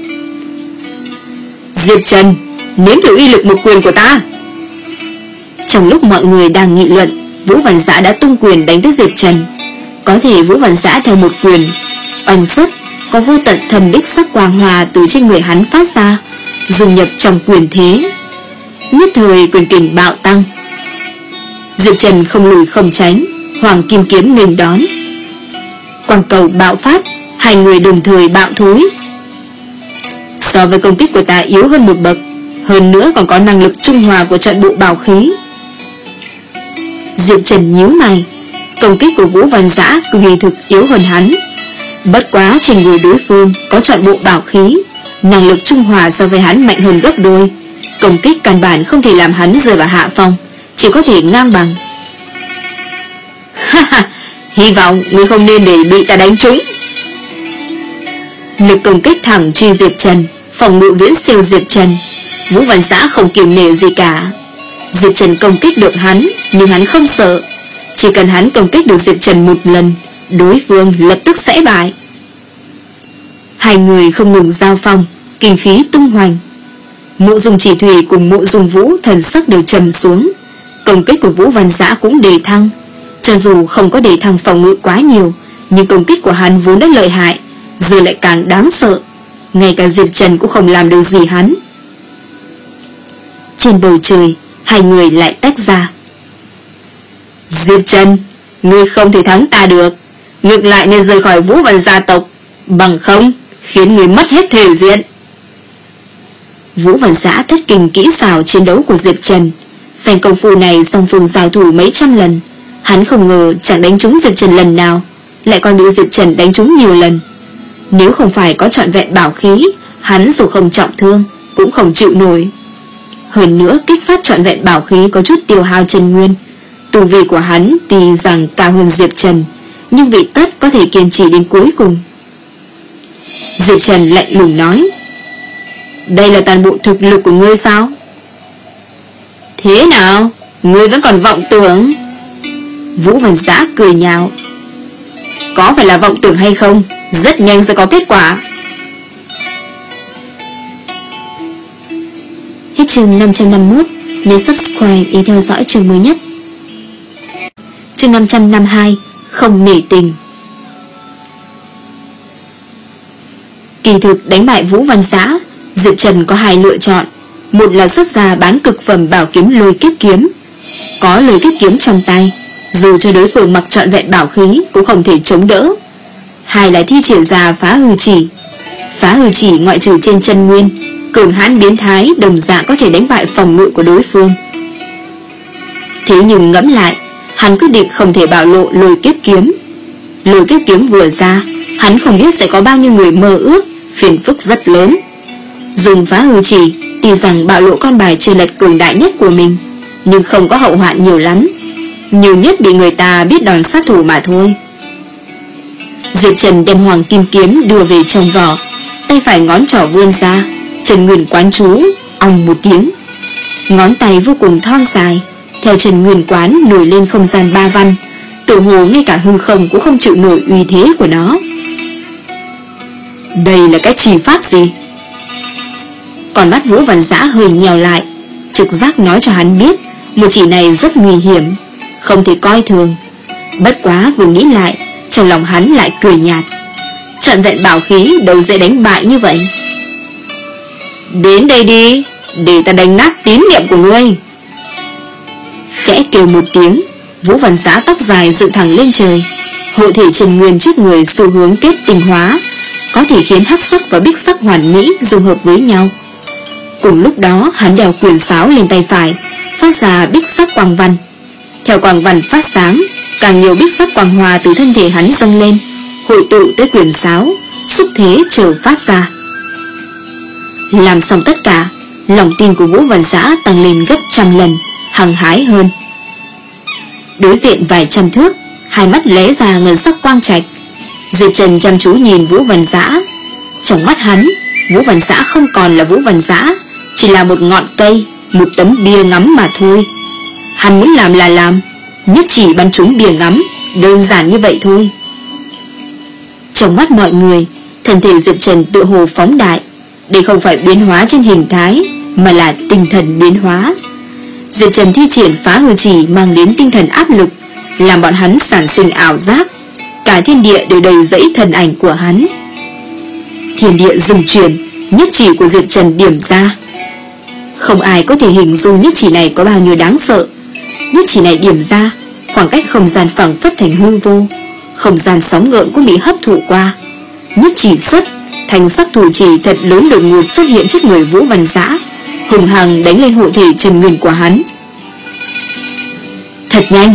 Diệp Trần, nếm thử uy lực một quyền của ta. Trong lúc mọi người đang nghị luận, Vũ Văn Dã đã tung quyền đánh tới Diệp Trần. Có thể Vũ Văn Dã theo một quyền oanh xuất, có vô tận thần đích sắc quang hòa từ trên người hắn phát ra, dung nhập trong quyền thế. Nhất thời quyền kình bạo tăng. Diệp Trần không lùi không tránh, hoàng kim kiếm nghênh đón. Quang cầu bạo phát, hai người đồng thời bạo thối. So với công kích của ta yếu hơn một bậc, hơn nữa còn có năng lực trung hòa của trận bộ bảo khí. Diệp Trần nhíu mày, Công kích của Vũ Văn Dã kỳ thực yếu hơn hắn. Bất quá trên người đối phương có trọn bộ bảo khí, năng lực trung hòa so với hắn mạnh hơn gấp đôi. Công kích căn bản không thể làm hắn rơi vào hạ phong, chỉ có thể ngang bằng. Ha hy vọng ngươi không nên để bị ta đánh trúng. Lực công kích thẳng truy Diệp Trần, phòng ngự viễn siêu Diệp Trần. Vũ Văn Dã không kiêng nể gì cả. Diệp Trần công kích được hắn, nhưng hắn không sợ. Chỉ cần hắn công kích được Diệp Trần một lần, đối phương lập tức sẽ bại. Hai người không ngừng giao phong, kinh khí tung hoành. Mộ Dung Chỉ Thủy cùng Mộ Dung Vũ thần sắc đều trầm xuống. Công kích của Vũ Văn Dã cũng đề thăng. Cho dù không có đề thăng phòng ngự quá nhiều, nhưng công kích của hắn vốn đã lợi hại, giờ lại càng đáng sợ. Ngay cả Diệp Trần cũng không làm được gì hắn. Trên bầu trời, hai người lại tách ra. Diệp Trần, ngươi không thể thắng ta được, ngược lại nên rời khỏi Vũ Văn gia tộc, bằng không khiến ngươi mất hết thể diện. Vũ Văn Dã thất kinh kỹ xảo chiến đấu của Diệp Trần. Phen công phu này song phương giao thủ mấy trăm lần, hắn không ngờ chẳng đánh trúng Diệp Trần lần nào, lại còn bị Diệp Trần đánh trúng nhiều lần. Nếu không phải có trọn vẹn bảo khí, hắn dù không trọng thương cũng không chịu nổi. Hơn nữa kích phát trọn vẹn bảo khí có chút tiêu hao chân nguyên. Tu vi của hắn tuy rằng cao hơn Diệp Trần, nhưng vị tất có thể kiên trì đến cuối cùng. Diệp Trần lạnh lùng nói: đây là toàn bộ thực lực của ngươi sao? Thế nào, ngươi vẫn còn vọng tưởng? Vũ Văn Dã cười nhạo: có phải là vọng tưởng hay không, rất nhanh sẽ có kết quả. Hết chương năm trăm năm mươi mốt. Nhấn subscribe để theo dõi chương mới nhất. Chương năm trăm năm mươi hai. Không nể tình. Kỳ thực đánh bại Vũ Văn Dã, Diệp Trần có hai lựa chọn. Một là xuất ra bán cực phẩm bảo kiếm Lôi Kiếp Kiếm. Có Lôi Kiếp Kiếm trong tay, dù cho đối phương mặc trọn vẹn bảo khí cũng không thể chống đỡ. Hai là thi triển ra Phá Hư Chỉ. Phá Hư Chỉ ngoại trừ trên chân nguyên, cường hãn biến thái đồng dạng có thể đánh bại phòng ngự của đối phương. Thế nhưng ngẫm lại, hắn quyết định không thể bạo lộ Lôi Kiếp Kiếm. Lôi Kiếp Kiếm vừa ra, hắn không biết sẽ có bao nhiêu người mơ ước, phiền phức rất lớn. Dùng Phá Hư Chỉ, tuy rằng bạo lộ con bài chơi lật cường đại nhất của mình, nhưng không có hậu hoạn nhiều lắm, nhiều nhất bị người ta biết đòn sát thủ mà thôi. Diệp Trần đem Hoàng Kim Kiếm đưa về trong vỏ, tay phải ngón trỏ vươn ra, Trần Nguyên quán chú, ong một tiếng. Ngón tay vô cùng thon dài, theo Trần Nguyên quán nổi lên không gian ba văn, tự hồ ngay cả hư không cũng không chịu nổi uy thế của nó. Đây là cái chỉ pháp gì? Còn mắt Vũ Văn Dã hơi nhèo lại, trực giác nói cho hắn biết một chỉ này rất nguy hiểm, không thể coi thường. Bất quá vừa nghĩ lại, trong lòng hắn lại cười nhạt. Trọn vẹn bảo khí đâu dễ đánh bại như vậy. Đến đây đi, để ta đánh nát tín niệm của ngươi. Khẽ kêu một tiếng, Vũ Văn Dã tóc dài dựng thẳng lên trời, hộ thể Trần Nguyên trước người xu hướng kết tinh hóa, có thể khiến hắc sắc và bích sắc hoàn mỹ dung hợp với nhau. Cùng lúc đó hắn đeo quyền sáo lên tay phải, phát ra bích sắc quang văn. Theo quang văn phát sáng, càng nhiều bích sắc quang hòa từ thân thể hắn dâng lên, hội tụ tới quyền sáo, xúc thế chờ phát ra. Làm xong tất cả, lòng tin của Vũ Văn Dã tăng lên gấp trăm lần, hăng hái hơn. Đối diện vài trăm thước, hai mắt lóe ra ngân sắc quang trạch. Diệp Trần chăm chú nhìn Vũ Văn Dã. Trong mắt hắn, Vũ Văn Dã không còn là Vũ Văn Dã, chỉ là một ngọn cây, một tấm bia ngắm mà thôi. Hắn muốn làm là làm, nhất chỉ bắn trúng bia ngắm, đơn giản như vậy thôi. Trong mắt mọi người, thân thể Diệp Trần tự hồ phóng đại. Đây không phải biến hóa trên hình thái, mà là tinh thần biến hóa. Diệp Trần thi triển Phá Hư Chỉ mang đến tinh thần áp lực, làm bọn hắn sản sinh ảo giác. Cả thiên địa đều đầy dẫy thần ảnh của hắn. Thiên địa rung chuyển, nhất chỉ của Diệp Trần điểm ra. Không ai có thể hình dung nhất chỉ này có bao nhiêu đáng sợ. Nhất chỉ này điểm ra, khoảng cách không gian phẳng phất thành hư vô, không gian sóng gợn cũng bị hấp thụ qua. Nhất chỉ xuất, thành sắc thủ chỉ thật lớn đột ngột xuất hiện trước người Vũ Văn Dã, hùng hằng đánh lên hộ thể Trần Nguyên của hắn. Thật nhanh,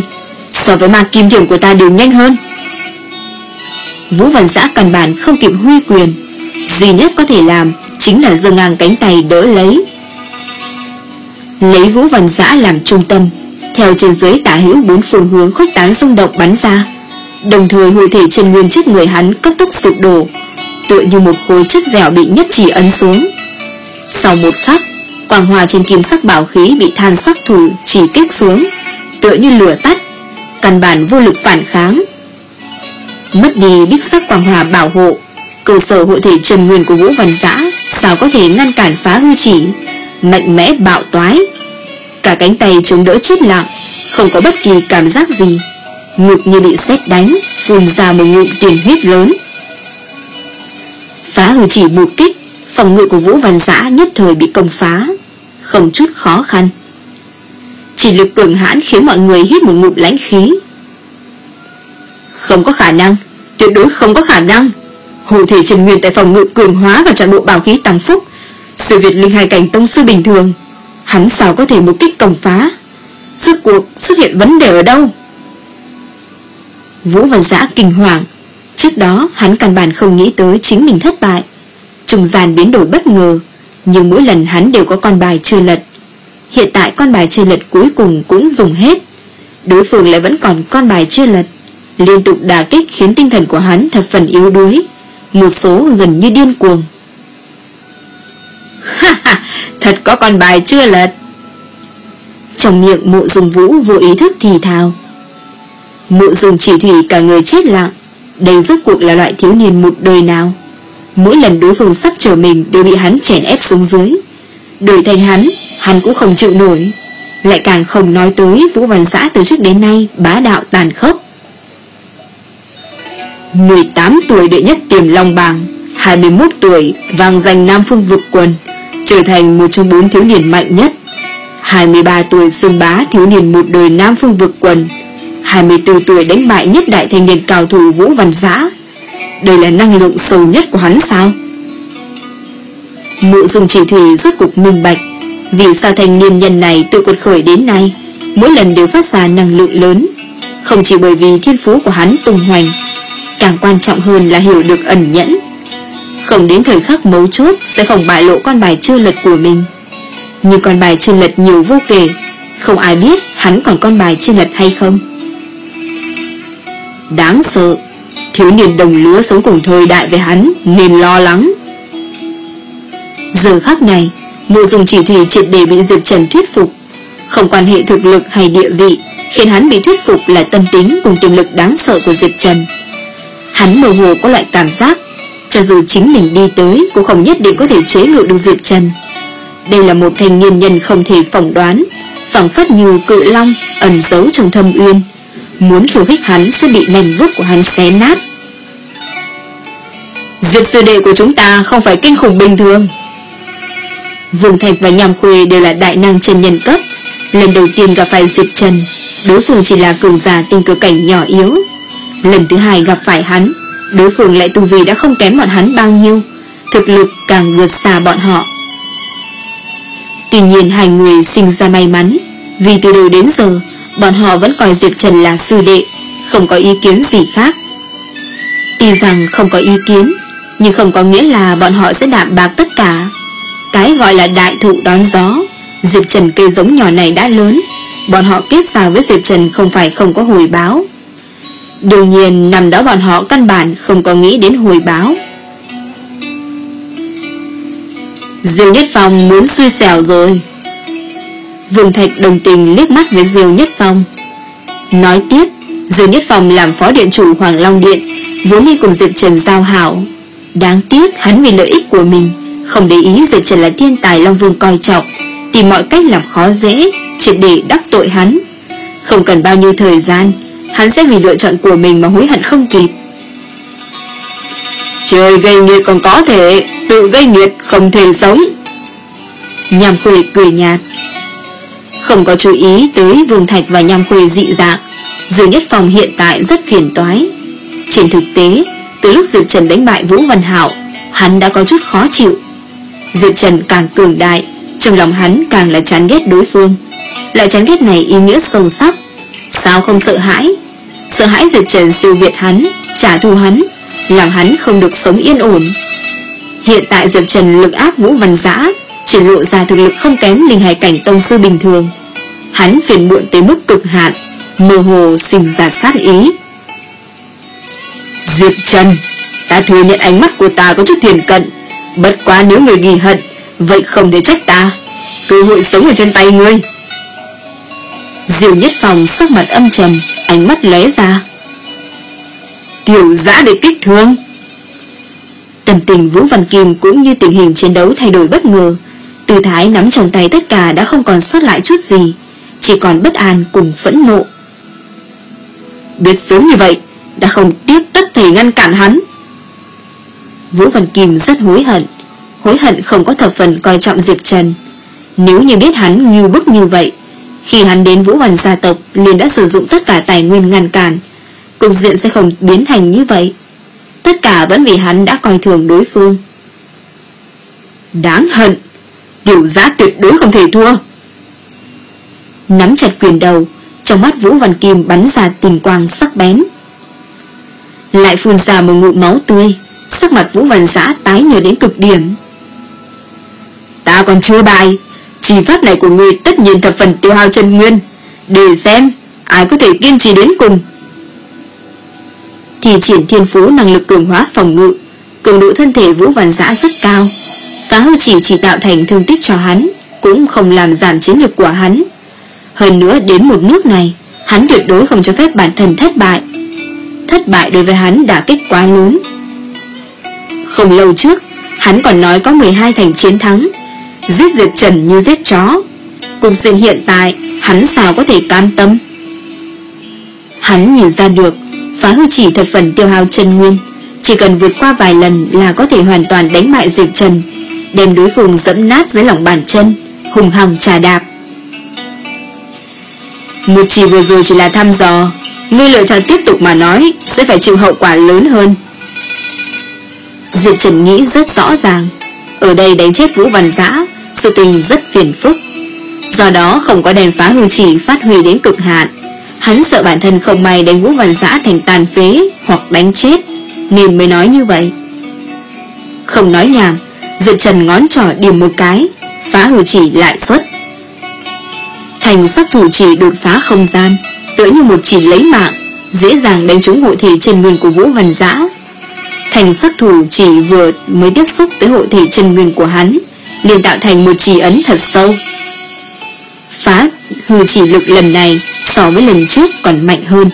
so với ma kim thiểm của ta đều nhanh hơn. Vũ Văn Dã căn bản không kịp huy quyền, duy nhất có thể làm chính là giơ ngang cánh tay đỡ lấy. Lấy Vũ Văn Dã làm trung tâm, theo trên dưới tả hữu bốn phương hướng khuếch tán rung động bắn ra, đồng thời hồi thể chân nguyên trước người hắn cấp tốc sụp đổ, tựa như một khối chất dẻo bị nhất chỉ ấn xuống. Sau một khắc, quang hòa trên kim sắc bảo khí bị than sắc thủ chỉ kích xuống, tựa như lửa tắt, căn bản vô lực phản kháng. Mất đi bích sắc quang hòa bảo hộ, cơ sở hội thể chân nguyên của Vũ Văn Dã sao có thể ngăn cản phá hư chỉ, mạnh mẽ bạo toái. Cả cánh tay chống đỡ chết lặng, không có bất kỳ cảm giác gì, ngực như bị sét đánh, phun ra một ngụm tiền huyết lớn. Phá hư chỉ một kích, phòng ngự của Vũ Văn Dã nhất thời bị công phá, không chút khó khăn. Chỉ lực cường hãn khiến mọi người hít một ngụm lãnh khí. Không có khả năng, tuyệt đối không có khả năng. Hộ thể chân nguyên tại phòng ngự cường hóa và toàn bộ bảo khí tăng phúc, sự Việt linh hai cảnh tông sư bình thường, hắn sao có thể một kích công phá? Rốt cuộc xuất hiện vấn đề ở đâu? Vũ Văn Dã kinh hoàng. Trước đó hắn căn bản không nghĩ tới chính mình thất bại, trung gian biến đổi bất ngờ, nhưng mỗi lần hắn đều có con bài chưa lật. Hiện tại con bài chưa lật cuối cùng cũng dùng hết, đối phương lại vẫn còn con bài chưa lật, liên tục đả kích khiến tinh thần của hắn thập phần yếu đuối, một số gần như điên cuồng. Ha ha, thật có con bài chưa lật. Trong miệng Mộ Dung Vũ vô ý thức thì thào. Mộ Dung Chỉ Thủy cả người chết lặng. Đây rốt cuộc là loại thiếu niên một đời nào? Mỗi lần đối phương sắp trở mình đều bị hắn chèn ép xuống dưới. Đổi thành hắn, hắn cũng không chịu nổi. Lại càng không nói tới Vũ Văn Dã từ trước đến nay bá đạo tàn khốc. mười tám tuổi đệ nhất Tiềm Long Bảng, hai mươi mốt tuổi vang danh Nam Phương Vực Quần, trở thành một trong bốn thiếu niên mạnh nhất. hai mươi ba tuổi xưng bá thiếu niên một đời Nam Phương Vực Quần, hai mươi tư tuổi đánh bại nhất đại thanh niên cao thủ Vũ Văn Dã. Đây là năng lượng sâu nhất của hắn sao? Mộ Dung Chỉ Thủy rốt cục minh bạch vì sao thanh niên nhân này từ cuộc khởi đến nay mỗi lần đều phát ra năng lượng lớn, không chỉ bởi vì thiên phú của hắn tung hoành, càng quan trọng hơn là hiểu được ẩn nhẫn, không đến thời khắc mấu chốt sẽ không bại lộ con bài chưa lật của mình. Nhưng con bài chưa lật nhiều vô kể, không ai biết hắn còn con bài chưa lật hay không. Đáng sợ, thiếu niên đồng lứa sống cùng thời đại với hắn nên lo lắng. Giờ khắc này, Mộ Dung Chỉ Thủy triệt để bị Diệp Trần thuyết phục. Không quan hệ thực lực hay địa vị, khiến hắn bị thuyết phục là tâm tính cùng tiềm lực đáng sợ của Diệp Trần. Hắn mơ hồ có loại cảm giác, cho dù chính mình đi tới cũng không nhất định có thể chế ngự được Diệp Trần. Đây là một thanh niên nhân không thể phỏng đoán, phảng phất như cự long ẩn giấu trong thâm uyên, muốn khiêu khích hắn sẽ bị nành vuốt của hắn xé nát. Diệp sư đệ của chúng ta không phải kinh khủng bình thường. Vương Thạch và Nham Khuê đều là đại năng chân nhân cấp, lần đầu tiên gặp phải Diệp Trần, đối phương chỉ là cường giả tinh cơ cảnh nhỏ yếu. Lần thứ hai gặp phải hắn, đối phương lại tu vi đã không kém bọn hắn bao nhiêu, thực lực càng vượt xa bọn họ. Tuy nhiên hai người sinh ra may mắn, vì từ đầu đến giờ bọn họ vẫn coi Diệp Trần là sư đệ, không có ý kiến gì khác. Tuy rằng không có ý kiến, nhưng không có nghĩa là bọn họ sẽ đạm bạc tất cả. Cái gọi là đại thụ đón gió, Diệp Trần cây giống nhỏ này đã lớn, bọn họ kết giao với Diệp Trần không phải không có hồi báo. Đương nhiên năm đó bọn họ căn bản không có nghĩ đến hồi báo. Diêu Nhất Phong muốn xui xẻo rồi. Vương Thạch đồng tình liếc mắt với Diêu Nhất Phong. Nói tiếp, Diêu Nhất Phong làm phó điện chủ Hoàng Long Điện, vốn nên cùng Diệp Trần giao hảo. Đáng tiếc hắn vì lợi ích của mình, không để ý Diệp Trần là thiên tài Long Vương coi trọng, tìm mọi cách làm khó dễ, triệt để đắc tội hắn. Không cần bao nhiêu thời gian, hắn sẽ vì lựa chọn của mình mà hối hận không kịp. Trời gây nghiệt còn có thể, tự gây nghiệt không thể sống. Nham Khuê cười nhạt. Không có chú ý tới Vương Thạch và Nham Khuê dị dạng, Diêu Nhất Phong hiện tại rất phiền toái. Trên thực tế, từ lúc Diệp Trần đánh bại Vũ Văn Hạo, hắn đã có chút khó chịu. Diệp Trần càng cường đại, trong lòng hắn càng là chán ghét đối phương. Loại chán ghét này ý nghĩa sâu sắc, Sao không sợ hãi? Sợ hãi Diệp Trần siêu việt hắn, trả thù hắn, làm hắn không được sống yên ổn. Hiện tại Diệp Trần lực áp Vũ Văn Giã, chỉ lộ ra thực lực không kém linh hải cảnh tông sư bình thường. Hắn phiền muộn tới mức cực hạn, mơ hồ sinh ra sát ý. Diệp Trần, ta thừa nhận ánh mắt của ta có chút thiền cận, bất quá nếu người ghi hận, vậy không thể trách ta. Cơ hội sống ở trên tay ngươi. Diêu Nhất Phong sắc mặt âm trầm, ánh mắt lóe ra. Tiểu Giã để kích thương. Tâm tình Vũ Văn Kim cũng như tình hình chiến đấu thay đổi bất ngờ. Tư thái nắm trong tay tất cả đã không còn sót lại chút gì, chỉ còn bất an cùng phẫn nộ. Biết sớm như vậy, đã không tiếc tất thể ngăn cản hắn. Vũ Văn Kim rất hối hận, hối hận không có thập phần coi trọng Diệp Trần. Nếu như biết hắn như bức như vậy, khi hắn đến Vũ Văn gia tộc liền đã sử dụng tất cả tài nguyên ngăn cản, cục diện sẽ không biến thành như vậy. Tất cả vẫn vì hắn đã coi thường đối phương. Đáng hận, Tiểu Giã tuyệt đối không thể thua. Nắm chặt quyền đầu, trong mắt Vũ Văn Kim bắn ra tình quang sắc bén, lại phun ra một ngụm máu tươi. Sắc mặt Vũ Văn Giã tái nhợt đến cực điểm. Ta còn chưa bại, chỉ pháp này của ngươi tất nhiên thập phần tiêu hao chân nguyên, để xem ai có thể kiên trì đến cùng. Thì triển thiên phú năng lực cường hóa phòng ngự, cường độ thân thể Vũ Văn Giã rất cao. Phá hư chỉ chỉ tạo thành thương tích cho hắn, cũng không làm giảm chiến lực của hắn. Hơn nữa đến một nước này, hắn tuyệt đối không cho phép bản thân thất bại. Thất bại đối với hắn đã kích quá lớn. Không lâu trước, hắn còn nói có mười hai thành chiến thắng, giết Diệp Trần như giết chó. Cục diện hiện tại, hắn sao có thể cam tâm? Hắn nhìn ra được, phá hư chỉ thật phần tiêu hao chân nguyên, chỉ cần vượt qua vài lần là có thể hoàn toàn đánh bại Diệp Trần, đem đối phương dẫm nát dưới lòng bàn chân, hùng hằng trà đạp. Một chỉ vừa rồi chỉ là thăm dò, ngươi lựa chọn tiếp tục mà nói sẽ phải chịu hậu quả lớn hơn. Diệp Trần nghĩ rất rõ ràng, ở đây đánh chết Vũ Văn Giã, sự tình rất phiền phức. Do đó không có đem phá hư chỉ phát huy đến cực hạn. Hắn sợ bản thân không may đánh Vũ Văn Giã thành tàn phế hoặc đánh chết, nên mới nói như vậy. Không nói nhảm, Diệp Trần ngón trỏ điểm một cái, phá hư chỉ lại xuất. Thành sắc thủ chỉ đột phá không gian, tựa như một chỉ lấy mạng, dễ dàng đánh trúng hộ thể chân nguyên của Vũ Văn Giã. Thành sắc thủ chỉ vừa mới tiếp xúc tới hộ thể chân nguyên của hắn, liền tạo thành một chỉ ấn thật sâu. Phá hư chỉ lực lần này so với lần trước còn mạnh hơn.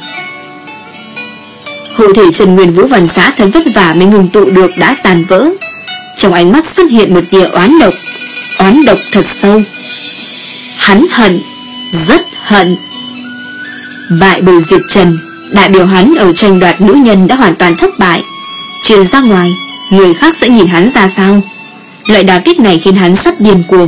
Hộ thể chân nguyên Vũ Văn Giã thật vất vả mới ngừng tụ được đã tàn vỡ. Trong ánh mắt xuất hiện một tia oán độc, oán độc thật sâu. Hắn hận, rất hận. Bại bởi Diệp Trần, đại biểu hắn ở tranh đoạt nữ nhân đã hoàn toàn thất bại. Truyền ra ngoài, người khác sẽ nhìn hắn ra sao? Loại đả kích này khiến hắn rất điên cuồng.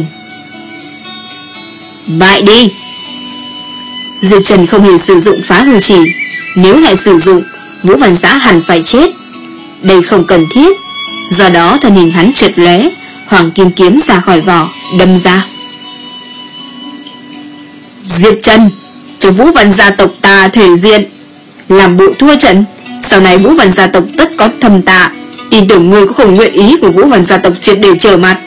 Bại đi! Diệp Trần không hề sử dụng phá hư chỉ, nếu lại sử dụng, Vũ Văn Giã hẳn phải chết. Đây không cần thiết. Do đó thân hình hắn trượt lóe, hoàng kim kiếm ra khỏi vỏ, đâm ra. Diệp Trần, cho Vũ Văn gia tộc ta thể diện, làm bộ thua trận. Sau này Vũ Văn gia tộc tất có thầm tạ, tin tưởng ngươi có không nguyện ý của Vũ Văn gia tộc triệt để trở mặt.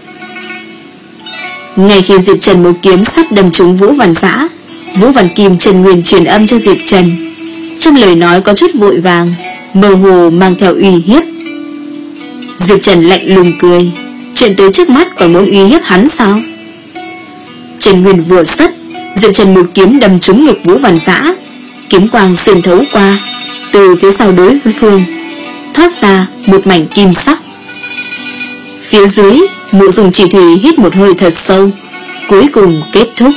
Ngay khi Diệp Trần một kiếm sắp đâm trúng Vũ Văn Giã, Vũ Văn Kim Trần Nguyên truyền âm cho Diệp Trần. Trong lời nói có chút vội vàng, mơ hồ mang theo uy hiếp. Diệp Trần lạnh lùng cười, chuyện tới trước mắt còn muốn uy hiếp hắn sao? Trần Nguyên vừa xuất, Diệp Trần một kiếm đâm trúng ngực Vũ Văn Giã, kiếm quang xuyên thấu qua, từ phía sau đối phương thoát ra một mảnh kim sắc. Phía dưới, Mộ Dung Chỉ Thủy hít một hơi thật sâu, cuối cùng kết thúc.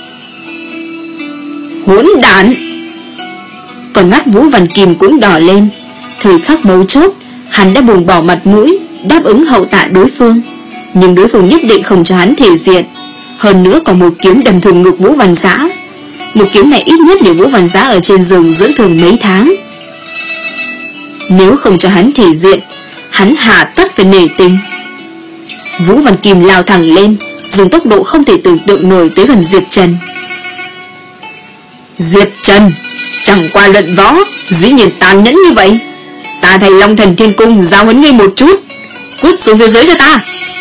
Hỗn đản! Còn mắt Vũ Văn Kim cũng đỏ lên. Thời khắc mấu chốt, hắn đã buông bỏ mặt mũi, đáp ứng hậu tạ đối phương, nhưng đối phương nhất định không cho hắn thể diện. Hơn nữa còn một kiếm đâm thủng ngực Vũ Văn Giã. Một kiếm này ít nhất để Vũ Văn Giã ở trên giường dưỡng thương mấy tháng. Nếu không cho hắn thể diện, hắn hạ tất phải nể tình. Vũ Văn Kim lao thẳng lên, dùng tốc độ không thể tưởng tượng nổi tới gần Diệp Trần. Diệp Trần, chẳng qua luận võ, dĩ nhiên tàn nhẫn như vậy. Ta thay Long Thần Thiên Cung giáo huấn ngươi một chút. Cút xuống phía dưới cho ta.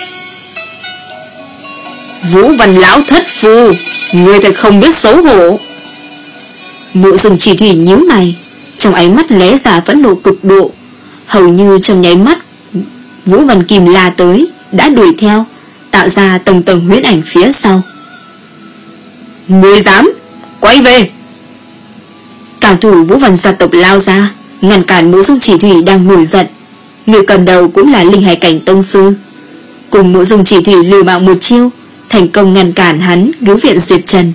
Vũ Văn lão thất phu, ngươi thật không biết xấu hổ. Mộ Dung Chỉ Thủy nhíu mày, trong ánh mắt lóe ra phẫn nộ cực độ. Hầu như trong nháy mắt, Vũ Văn Kim la tới, đã đuổi theo, tạo ra tầng tầng huyễn ảnh phía sau. Ngươi dám, quay về. Cao thủ Vũ Văn gia tộc lao ra, ngăn cản Mộ Dung Chỉ Thủy đang nổi giận. Người cầm đầu cũng là linh hải cảnh tông sư. Cùng Mộ Dung Chỉ Thủy liều mạng một chiêu, thành công ngăn cản hắn cứu viện Diệp Trần.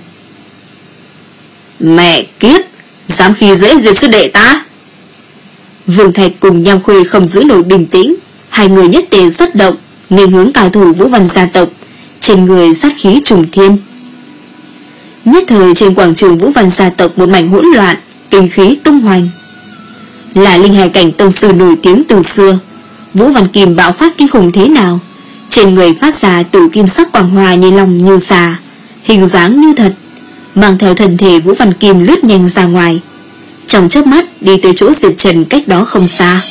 Mẹ kiếp, dám khi dễ Diệp sư đệ ta. Vương Thạch cùng Nham Khuê không giữ nổi bình tĩnh, hai người nhất tề xuất động, nghênh hướng cao thủ Vũ Văn gia tộc, trên người sát khí trùng thiên. Nhất thời trên quảng trường Vũ Văn gia tộc một mảnh hỗn loạn, kinh khí tung hoành. Là linh hải cảnh tông sư nổi tiếng từ xưa, Vũ Văn Kim bạo phát kinh khủng thế nào, trên người phát ra tử kim sắc quang hoa như long như xà, hình dáng như thật, mang theo thân thể Vũ Văn Kim lướt nhanh ra ngoài, trong chớp mắt đi tới chỗ Diệp Trần cách đó không xa.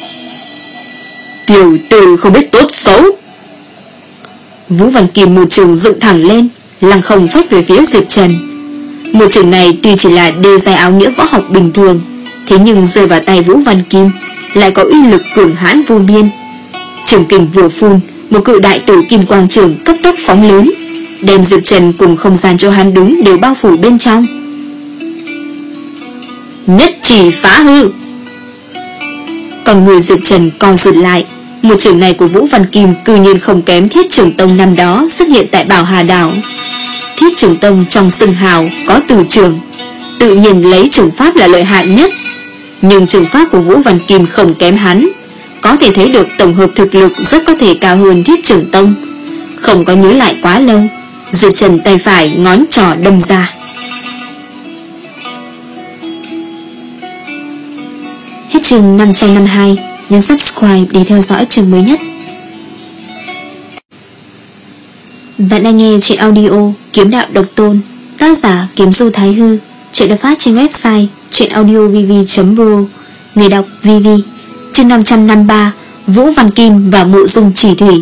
Tiểu tử không biết tốt xấu. Vũ Văn Kim một trường dựng thẳng lên, lăng không phách về phía Diệp Trần. Một trường này tuy chỉ là đê giai áo nghĩa võ học bình thường, thế nhưng rơi vào tay Vũ Văn Kim lại có uy lực cường hãn vô biên. Trường kình vừa phun, một cự đại tổ kim quang trường cấp tốc phóng lớn, đem Diệp Trần cùng không gian cho hắn đứng đều bao phủ bên trong. Nhất chỉ phá hư. Còn người Diệp Trần co rụt lại. Một trường này của Vũ Văn Kim cư nhiên không kém Thiết Trường Tông năm đó xuất hiện tại Bảo Hà Đảo. Thiết Trường Tông trong xưng hào có từ trường, tự nhiên lấy trường pháp là lợi hại nhất, nhưng trường pháp của Vũ Văn Kim không kém hắn, có thể thấy được tổng hợp thực lực rất có thể cao hơn Thiết Trường Tông. Không có nhớ lại quá lâu, Diệp Trần tay phải ngón trỏ đâm ra. Hết chương năm trăm năm mươi hai, nhấn subscribe để theo dõi chương mới nhất. Bạn đang nghe chuyện audio Kiếm Đạo Độc Tôn, tác giả Kiếm Du Thái Hư. Chuyện được phát trên website chuyenaudiovv chấm pro. Người đọc vê vê. Chương năm trăm năm mươi ba, Vũ Văn Kim và Mộ Dung Chỉ Thủy.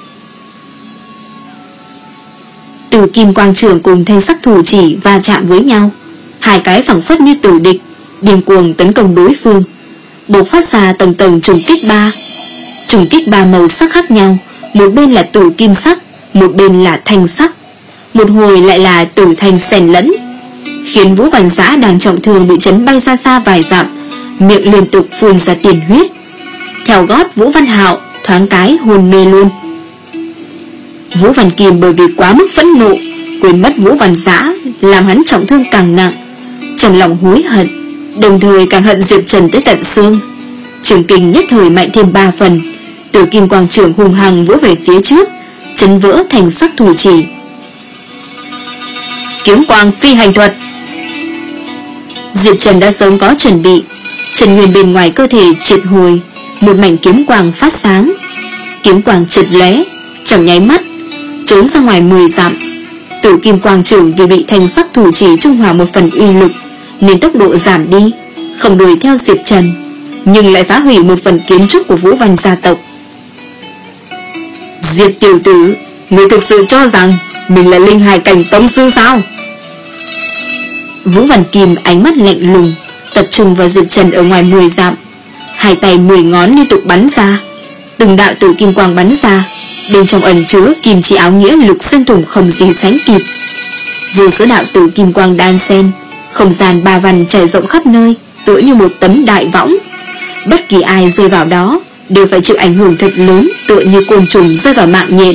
Tử kim quang trường cùng thanh sắc thủ chỉ va chạm với nhau, hai cái phảng phất như tử địch, điên cuồng tấn công đối phương, bộc phát ra tầng tầng trùng kích ba. Trùng kích ba màu sắc khác nhau, một bên là tử kim sắc, một bên là thanh sắc, một hồi lại là tử thanh xen lẫn, khiến Vũ Văn Giã đang trọng thương bị chấn bay ra xa vài dặm, miệng liên tục phun ra tiền huyết. Theo gót Vũ Văn Hạo thoáng cái hôn mê luôn. Vũ Văn Kim bởi vì quá mức phẫn nộ, quên mất Vũ Văn Giã làm hắn trọng thương càng nặng, trong lòng hối hận, đồng thời càng hận Diệp Trần tới tận xương. Trường kình nhất thời mạnh thêm ba phần, Tử kim quang trường hùng hăng vỗ về phía trước, chấn vỡ thành sắc thủ chỉ. Kiếm quang phi hành thuật. Diệp Trần đã sớm có chuẩn bị, Trần Nguyên bên ngoài cơ thể triệt hồi, một mảnh kiếm quang phát sáng. Kiếm quang chợt lóe, trong nháy mắt trốn ra ngoài mười dặm. Tử kim quang trường vì bị thành sắc thủ chỉ trung hòa một phần uy lực, nên tốc độ giảm đi, không đuổi theo Diệp Trần, nhưng lại phá hủy một phần kiến trúc của Vũ Văn gia tộc. Diệp tiểu tử, ngươi thực sự cho rằng mình là linh hải cảnh tông sư sao? Vũ Văn Kim ánh mắt lạnh lùng, tập trung vào Diệp Trần ở ngoài mười dặm, hai tay mười ngón liên tục bắn ra, từng đạo tử kim quang bắn ra, bên trong ẩn chứa kim chi áo nghĩa lực xuyên thủng không gì sánh kịp. Vô số đạo tử kim quang đan xen, không gian ba vần trải rộng khắp nơi, tựa như một tấm đại võng. Bất kỳ ai rơi vào đó đều phải chịu ảnh hưởng thật lớn, tựa như côn trùng rơi vào mạng nhện.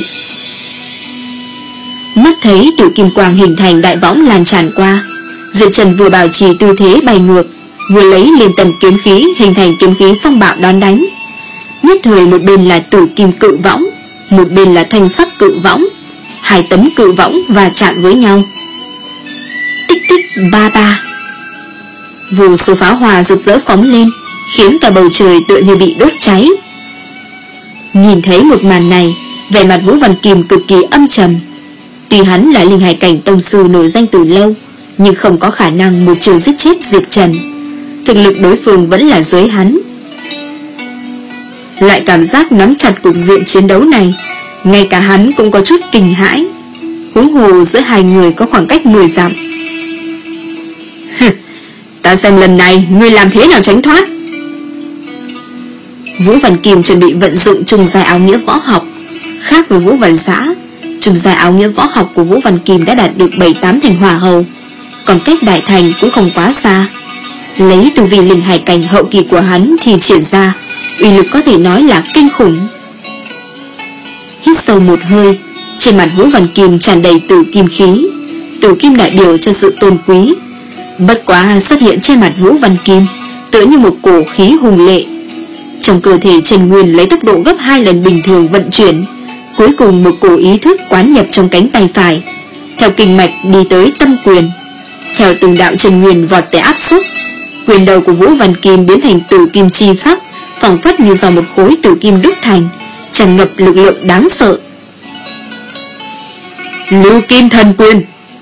Mắt thấy tử kim quang hình thành đại võng lan tràn qua, Diệp Trần vừa bảo trì tư thế bay ngược, vừa lấy liên tầm kiếm khí hình thành kiếm khí phong bạo đón đánh. Nhất thời một bên là tử kim cự võng, một bên là thanh sắc cự võng, hai tấm cự võng va chạm với nhau. Tích tích ba ba. Vô số pháo hoa rực rỡ phóng lên, khiến cả bầu trời tựa như bị đốt cháy. Nhìn thấy một màn này, vẻ mặt Vũ Văn Kim cực kỳ âm trầm. Tuy hắn là linh hải cảnh tông sư nổi danh từ lâu, nhưng không có khả năng một chiều giết chết Diệp Trần. Thực lực đối phương vẫn là dưới hắn. Loại cảm giác nắm chặt cục diện chiến đấu này, ngay cả hắn cũng có chút kinh hãi. Huống hồ giữa hai người có khoảng cách mười dặm. Ta xem lần này ngươi làm thế nào tránh thoát. Vũ Văn Kim chuẩn bị vận dụng trùng giai áo nghĩa võ học. Khác với Vũ Văn Giã, trùng giai áo nghĩa võ học của Vũ Văn Kim đã đạt được bảy tám thành hỏa hầu, còn cách đại thành cũng không quá xa. Lấy tu vi linh hải cảnh hậu kỳ của hắn thì triển ra, uy lực có thể nói là kinh khủng. Hít sâu một hơi, trên mặt Vũ Văn Kim tràn đầy tử kim khí. Tử kim đại biểu cho sự tôn quý. Bất quá xuất hiện trên mặt Vũ Văn Kim tựa như một cổ khí hùng lệ. Trong cơ thể Trần Nguyên lấy tốc độ gấp hai lần bình thường vận chuyển. Cuối cùng một cổ ý thức quán nhập trong cánh tay phải, theo kinh mạch đi tới tâm quyền. Theo từng đạo Trần Nguyên vọt tới áp xúc, quyền đầu của Vũ Văn Kim biến thành tử kim chi sắc, phảng phất như do một khối tử kim đúc thành, tràn ngập lực lượng đáng sợ. Lưu Kim Thần Quyền.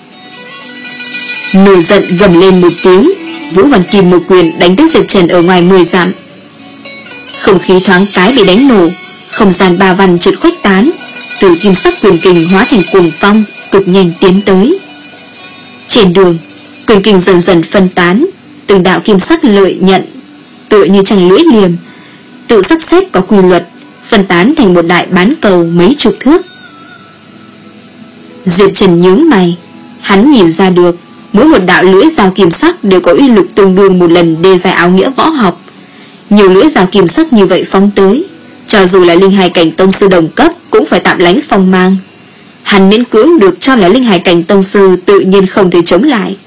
Nổi giận gầm lên một tiếng, Vũ Văn Kim một quyền đánh tới Diệp Trần ở ngoài mười dặm. Không khí thoáng cái bị đánh nổ, không gian ba văn chợt khuếch tán, từ kim sắc quyền kình hóa thành cuồng phong, cực nhanh tiến tới. Trên đường, quyền kình dần dần phân tán, từng đạo kim sắc lợi nhận tựa như trăng lưỡi liềm, tự sắp xếp có quy luật, phân tán thành một đại bán cầu mấy chục thước. Diệp Trần nhướng mày, hắn nhìn ra được mỗi một đạo lưỡi dao kim sắc đều có uy lực tương đương một lần đề giai áo nghĩa võ học. Nhiều lưỡi dao kim sắc như vậy phóng tới, cho dù là linh hải cảnh tông sư đồng cấp cũng phải tạm lánh phong mang. Hắn miễn cưỡng được cho là linh hải cảnh tông sư tự nhiên không thể chống lại.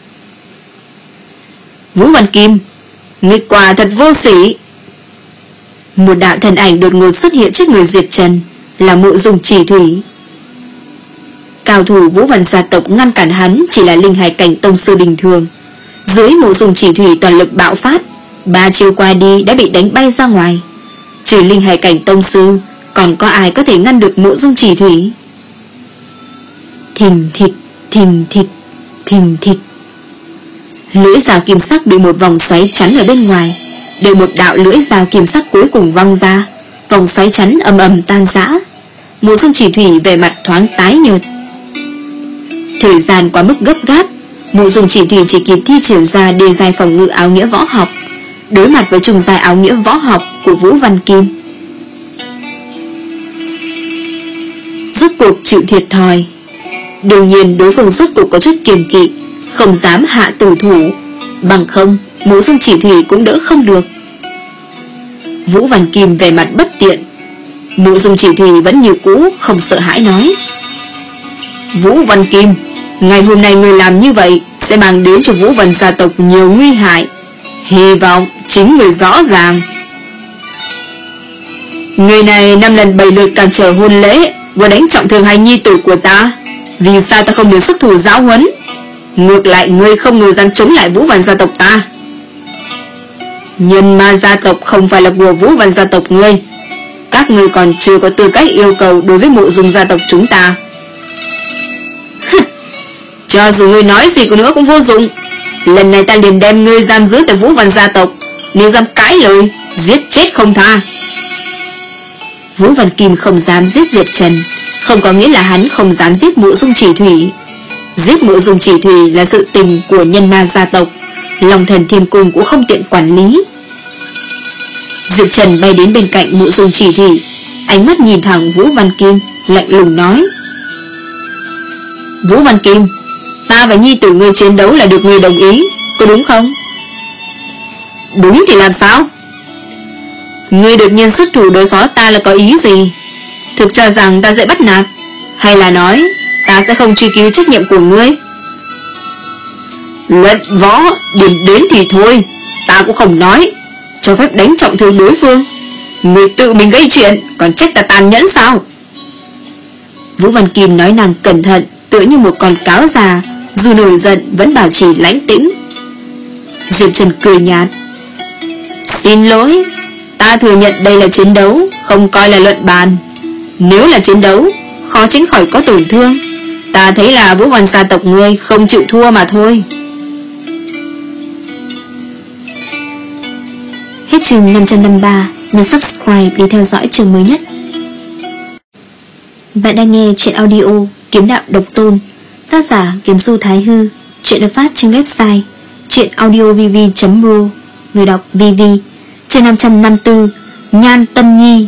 Vũ Văn Kim, ngươi quả thật vô sỉ. Một đạo thần ảnh đột ngột xuất hiện trước người Diệp Trần, là Mộ Dung Chỉ Thủy. Cao thủ Vũ Văn gia tộc ngăn cản hắn chỉ là linh hải cảnh tông sư bình thường. Dưới Mộ Dung Chỉ Thủy toàn lực bạo phát, ba chiêu qua đi đã bị đánh bay ra ngoài. Trừ linh hải cảnh tông sư, còn có ai có thể ngăn được Mộ Dung Chỉ Thủy? Thình thịch, thình thịch, thình thịch. Lưỡi dao kim sắc bị một vòng xoáy chắn ở bên ngoài, để một đạo lưỡi dao kim sắc cuối cùng văng ra, vòng xoáy chắn ầm ầm tan rã. Mộ Dung Chỉ Thủy về mặt thoáng tái nhợt. Thời gian quá mức gấp gáp, Mộ Dung Chỉ Thủy chỉ kịp thi triển ra đề giai phòng ngự áo nghĩa võ học, đối mặt với trùng giai áo nghĩa võ học của Vũ Văn Kim. Rốt cuộc chịu thiệt thòi. Đương nhiên đối phương rốt cuộc có chút kiêng kỵ, không dám hạ tử thủ, bằng không Mộ Dung Chỉ Thủy cũng đỡ không được. Vũ Văn Kim về mặt bất tiện. Mộ Dung Chỉ Thủy vẫn như cũ, không sợ hãi nói: Vũ Văn Kim, ngày hôm nay người làm như vậy sẽ mang đến cho Vũ Văn gia tộc nhiều nguy hại. Hy vọng chính người rõ ràng. Người này năm lần bảy lượt cản trở hôn lễ, vừa đánh trọng thương hai nhi tử của ta, vì sao ta không được xuất thủ giáo huấn? Ngược lại ngươi không ngờ dám chống lại Vũ Văn gia tộc ta. Nhân ma gia tộc không phải là của Vũ Văn gia tộc ngươi, các ngươi còn chưa có tư cách yêu cầu đối với Mộ Dung gia tộc chúng ta. Cho dù ngươi nói gì nữa cũng vô dụng. Lần này ta liền đem ngươi giam giữ tại Vũ Văn gia tộc, nếu dám cãi lời, giết chết không tha. Vũ Văn Kim không dám giết Diệp Trần, không có nghĩa là hắn không dám giết Mộ Dung Chỉ Thủy. Giết Mộ Dung Chỉ Thủy là sự tình của nhân ma gia tộc, Long Thần Thiên Cung cũng không tiện quản lý. Diệp Trần bay đến bên cạnh Mộ Dung Chỉ Thủy, ánh mắt nhìn thẳng Vũ Văn Kim, lạnh lùng nói: Vũ Văn Kim, ta và nhi tử ngươi chiến đấu là được ngươi đồng ý, có đúng không? Đúng thì làm sao? Ngươi đột nhiên xuất thủ đối phó ta là có ý gì? Thực cho rằng ta dễ bắt nạt, hay là nói ta sẽ không truy cứu trách nhiệm của ngươi? Luận võ, điểm đến thì thôi, ta cũng không nói, cho phép đánh trọng thương đối phương. Ngươi tự mình gây chuyện, còn trách ta tàn nhẫn sao? Vũ Văn Kim nói năng cẩn thận, tựa như một con cáo già, dù nổi giận vẫn bảo trì lãnh tĩnh. Diệp Trần cười nhạt: Xin lỗi, ta thừa nhận đây là chiến đấu, không coi là luận bàn. Nếu là chiến đấu, khó tránh khỏi có tổn thương. Ta thấy là Vũ Văn gia tộc ngươi không chịu thua mà thôi. Hết chương năm trăm năm mươi ba. Nhấn subscribe để theo dõi chương mới nhất. Bạn đang nghe truyện audio Kiếm Đạo Độc Tôn, tác giả Kiếm Du Thái Hư. Truyện được phát trên website truyệnaudiovv chấm ro. Người đọc vê vê. Chương năm trăm năm mươi tư. Nhan Tâm Nhi.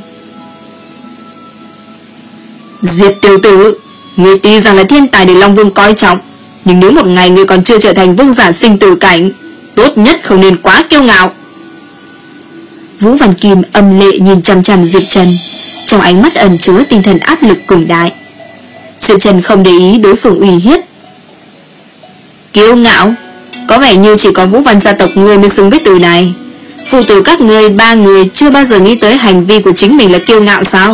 Diệp tiểu tử, ngươi tuy rằng là thiên tài để Long Vương coi trọng, nhưng nếu một ngày ngươi còn chưa trở thành vương giả sinh tử cảnh, tốt nhất không nên quá kiêu ngạo. Vũ Văn Kim âm lệ nhìn chằm chằm Diệp Trần, trong ánh mắt ẩn chứa tinh thần áp lực cường đại. Diệp Trần không để ý đối phương uy hiếp. Kiêu ngạo? Có vẻ như chỉ có Vũ Văn gia tộc ngươi mới xứng với từ này. Phụ tử các ngươi ba người chưa bao giờ nghĩ tới hành vi của chính mình là kiêu ngạo sao?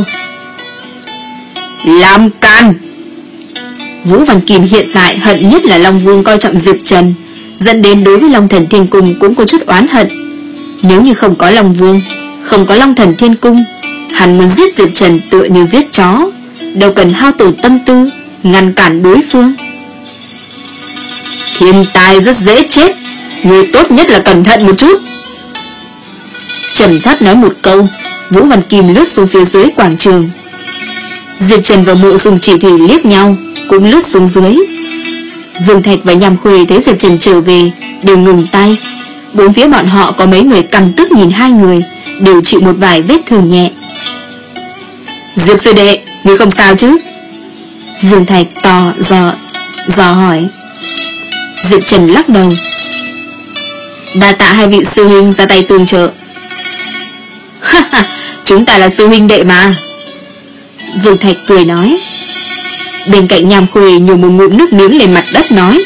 Làm can! Vũ Văn Kim hiện tại hận nhất là Long Vương coi trọng Diệp Trần, dẫn đến đối với Long Thần Thiên Cung cũng có chút oán hận. Nếu như không có Long Vương, không có Long Thần Thiên Cung, hắn muốn giết Diệp Trần tựa như giết chó, đâu cần hao tổn tâm tư ngăn cản đối phương. Thiên tài rất dễ chết, người tốt nhất là cẩn thận một chút. Trầm thấp nói một câu, Vũ Văn Kim lướt xuống phía dưới quảng trường. Diệp Trần và Mộ Dung Chỉ Thủy liếc nhau, cũng lướt xuống dưới. Vương Thạch và Nham Khuê thấy Diệp Trần trở về đều ngừng tay. Bốn phía bọn họ có mấy người căm tức nhìn hai người, đều chịu một vài vết thương nhẹ. Diệp sư đệ, ngươi không sao chứ? Vương Thạch to dò dò hỏi. Diệp Trần lắc đầu. Đa tạ hai vị sư huynh ra tay tương trợ. Chúng ta là sư huynh đệ mà. Vương Thạch cười nói. Bên cạnh Nham Khuê nhổ một ngụm nước miếng lên mặt đất nói.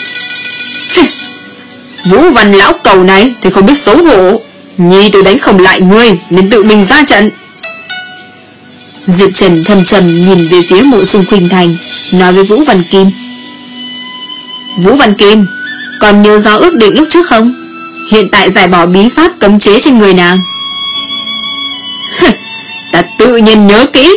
Vũ Văn lão cầu này thì không biết xấu hổ, nhi tự đánh không lại ngươi nên tự mình ra trận. Diệp Trần thầm trầm nhìn về phía Mộ Dung Khuynh Thành, nói với Vũ Văn Kim. Vũ Văn Kim, còn nhớ rõ ước định lúc trước không? Hiện tại giải bỏ bí pháp cấm chế trên người nàng. Ta tự nhiên nhớ kỹ.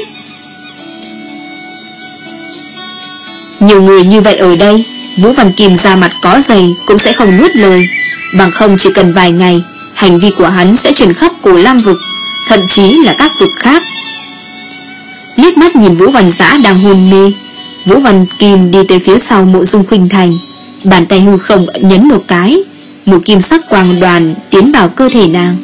Nhiều người như vậy ở đây, Vũ Văn Kim ra mặt có dày cũng sẽ không nuốt lời, bằng không chỉ cần vài ngày, hành vi của hắn sẽ truyền khắp Cổ Lam vực, thậm chí là các vực khác. Liếc mắt nhìn Vũ Văn Giã đang hôn mê, Vũ Văn Kim đi tới phía sau Mộ Dung Khuynh Thành, bàn tay hư không nhấn một cái, một kim sắc quang đoàn tiến vào cơ thể nàng.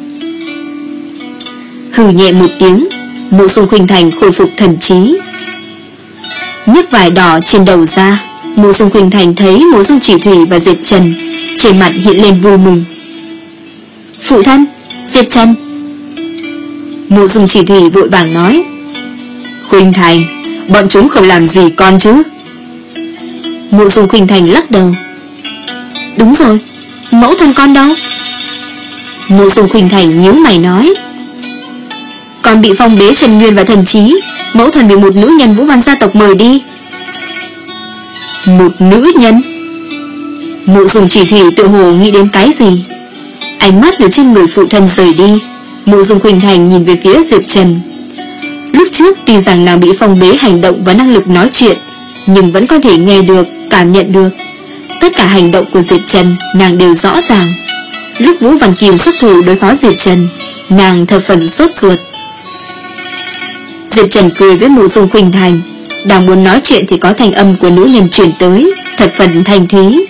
Hừ nhẹ một tiếng, Mộ Dung Khuynh Thành khôi phục thần trí. Nhấc vải đỏ trên đầu ra, Mộ Dung Khuynh Thành thấy Mộ Dung Chỉ Thủy và Diệp Trần, trên mặt hiện lên vui mừng. Phụ thân, Diệp Trần. Mộ Dung Chỉ Thủy vội vàng nói. Khuynh Thành, bọn chúng không làm gì con chứ? Mộ Dung Khuynh Thành lắc đầu. Đúng rồi, mẫu thân con đâu? Mộ Dung Khuynh Thành nhíu mày nói. Con bị phong bế Trần Nguyên và thần trí, mẫu thân bị một nữ nhân Vũ Văn gia tộc mời đi. Một nữ nhân? Mộ Dung Chỉ Thủy tự hồ nghĩ đến cái gì. Ánh mắt từ trên người phụ thân rời đi, Mộ Dung Khuynh Thành nhìn về phía Diệp Trần. Lúc trước tuy rằng nàng bị phong bế hành động và năng lực nói chuyện, nhưng vẫn có thể nghe được, cảm nhận được. Tất cả hành động của Diệp Trần nàng đều rõ ràng. Lúc Vũ Văn Kim xuất thủ đối phó Diệp Trần, nàng thập phần sốt ruột. Diệp Trần cười với Mộ Dung Khuynh Thành, đang muốn nói chuyện thì có thanh âm của nữ nhân chuyển tới, thật phần thanh thúy.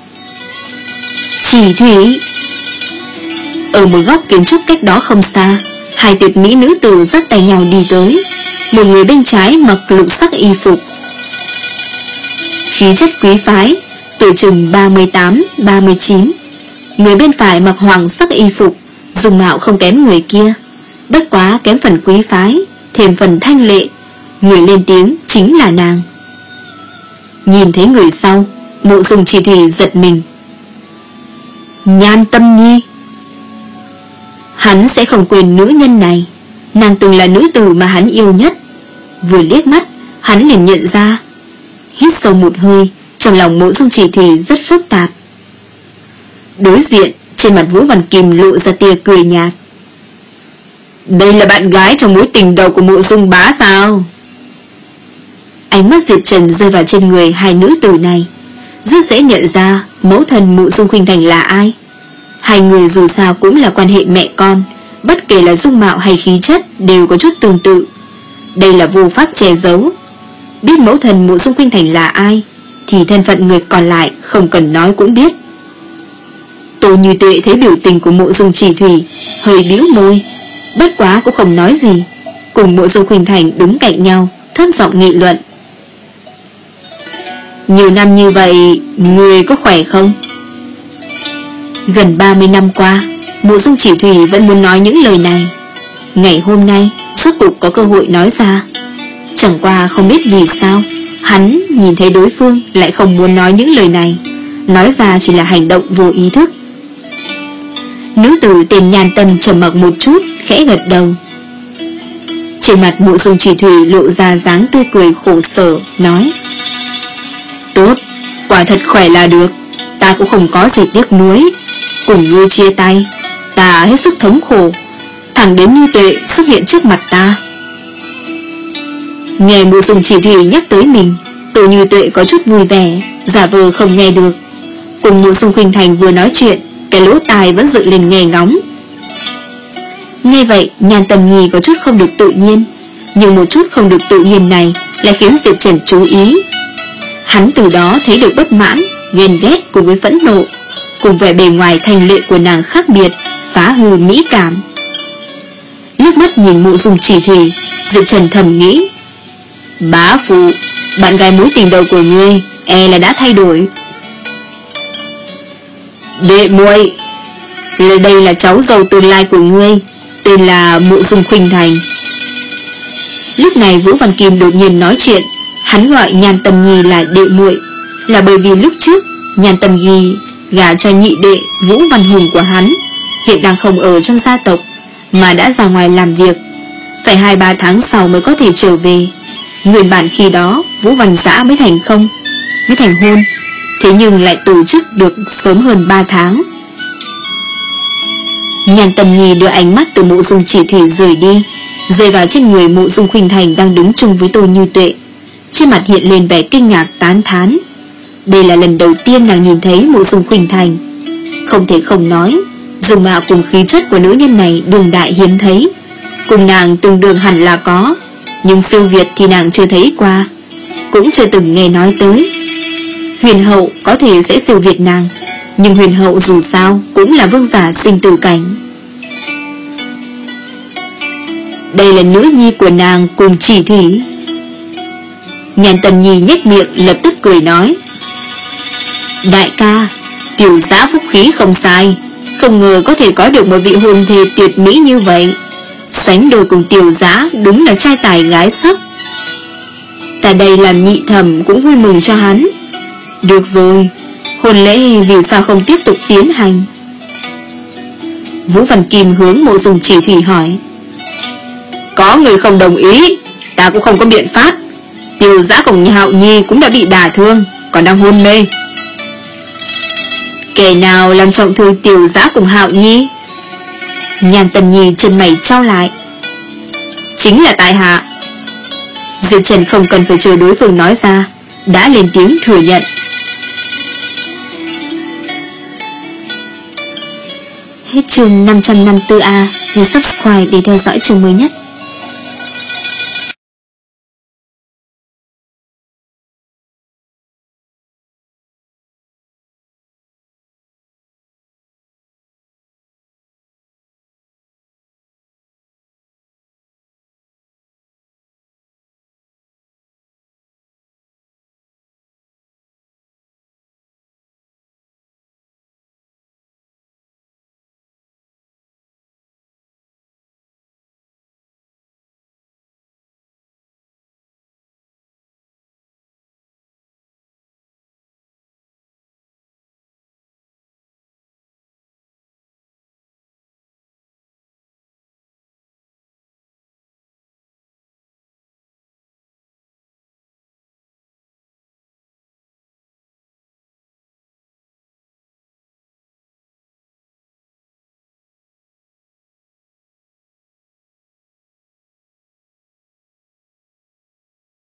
Chỉ Thủy. Ở một góc kiến trúc cách đó không xa, hai tuyệt mỹ nữ tử dắt tay nhau đi tới. Một người bên trái mặc lục sắc y phục, khí chất quý phái, tuổi chừng ba mươi tám ba mươi chín. Người bên phải mặc hoàng sắc y phục, dùng mạo không kém người kia, bất quá kém phần quý phái, thêm phần thanh lệ. Người lên tiếng chính là nàng. Nhìn thấy người sau, Mộ Dung Chỉ Thủy giật mình. Nhan Tâm Nhi. Hắn sẽ không quên nữ nhân này, nàng từng là nữ tử mà hắn yêu nhất. Vừa liếc mắt, hắn liền nhận ra. Hít sâu một hơi, trong lòng Mộ Dung Chỉ Thủy rất phức tạp. Đối diện, trên mặt Vũ Văn Kim lộ ra tia cười nhạt. Đây là bạn gái trong mối tình đầu của Mộ Dung bá sao? Ánh mắt Diệp Trần rơi vào trên người hai nữ tử này, rất dễ nhận ra mẫu thân Mộ Dung Khuynh Thành là ai. Hai người dù sao cũng là quan hệ mẹ con, bất kể là dung mạo hay khí chất đều có chút tương tự. Đây là vô pháp che giấu. Biết mẫu thần Mộ Dung Khuynh Thành là ai thì thân phận người còn lại không cần nói cũng biết. Tô Như Tuệ thấy biểu tình của Mộ Dung Chỉ Thủy, hơi bĩu môi, bất quá cũng không nói gì, cùng Mộ Dung Khuynh Thành đứng cạnh nhau, thấp giọng nghị luận. Nhiều năm như vậy, người có khỏe không? Gần ba mươi năm qua, Mộ Dung Chỉ Thủy vẫn muốn nói những lời này. Ngày hôm nay, rốt cục có cơ hội nói ra. Chẳng qua không biết vì sao, hắn nhìn thấy đối phương lại không muốn nói những lời này, nói ra chỉ là hành động vô ý thức. Nữ tử tên Nhan Tâm trầm mặc một chút, khẽ gật đầu. Trên mặt Mộ Dung Chỉ Thủy lộ ra dáng tươi cười khổ sở, nói: Tốt, quả thật khỏe là được, ta cũng không có gì tiếc nuối. Cùng ngươi chia tay, ta hết sức thống khổ, thẳng đến Như Tuệ xuất hiện trước mặt ta. Nghe Mộ Dung Chỉ Thủy nhắc tới mình, Tô Như Tuệ có chút vui vẻ, giả vờ không nghe được. Cùng Mộ Dung Khuynh Thành vừa nói chuyện, cái lỗ tai vẫn dựng lên nghe ngóng. Nghe vậy, Nhan Tâm Nhi có chút không được tự nhiên, nhưng một chút không được tự nhiên này lại khiến Diệp Trần chú ý. Hắn từ đó thấy được bất mãn, ghen ghét cùng với phẫn nộ, cùng vẻ bề ngoài thanh lệ của nàng khác biệt, phá hư mỹ cảm. Liếc mắt nhìn Mộ Dung Chỉ Thủy, Diệp Trần thầm nghĩ: Bá phụ, bạn gái mối tình đầu của ngươi e là đã thay đổi. Đệ muội, đây là cháu dâu tương lai của ngươi, tên là Mộ Dung Khuynh Thành. Lúc này Vũ Văn Kim đột nhiên nói chuyện. Hắn gọi Nhan Tâm Nhi là đệ muội, là bởi vì lúc trước Nhan Tâm Nhi gả cho nhị đệ Vũ Văn Hùng của hắn, hiện đang không ở trong gia tộc mà đã ra ngoài làm việc, phải hai ba tháng sau mới có thể trở về. Nguyên bản khi đó Vũ Văn Giã mới thành không mới thành hôn, thế nhưng lại tổ chức được sớm hơn ba tháng. Nhan Tâm Nhi đưa ánh mắt từ Mộ Dung Chỉ Thủy rời đi, rơi vào trên người Mộ Dung Khuynh Thành đang đứng chung với Tô Như Tuệ. Trên mặt hiện lên vẻ kinh ngạc tán thán. Đây là lần đầu tiên nàng nhìn thấy Mộ Dung Khuynh Thành. Không thể không nói, dung mạo cùng khí chất của nữ nhân này đường đại hiếm thấy. Cùng nàng tương đương hẳn là có, nhưng siêu việt thì nàng chưa thấy qua, cũng chưa từng nghe nói tới. Huyền hậu có thể sẽ siêu việt nàng, nhưng huyền hậu dù sao cũng là vương giả sinh tử cảnh. Đây là nữ nhi của nàng cùng Chỉ Thủy. Nhan Tâm Nhi nhếch miệng lập tức cười nói: Đại ca, tiểu giã phúc khí không sai, không ngờ có thể có được một vị hôn thê tuyệt mỹ như vậy. Sánh đôi cùng tiểu giã đúng là trai tài gái sắc. Ta đây làm nhị thẩm cũng vui mừng cho hắn. Được rồi, hôn lễ vì sao không tiếp tục tiến hành? Vũ Văn Kim hướng Mộ Dung Chỉ Thủy hỏi. Có người không đồng ý, ta cũng không có biện pháp. Tiểu giã cùng Hạo Nhi cũng đã bị đả thương, còn đang hôn mê. Kẻ nào làm trọng thương tiểu giã cùng Hạo Nhi? Nhan Tâm Nhi chân mày trao lại. Chính là tại hạ. Diệp Trần không cần phải chờ đối phương nói ra, đã lên tiếng thừa nhận. Hết chương năm trăm năm mươi tư A. Nhớ subscribe để theo dõi chương mới nhất.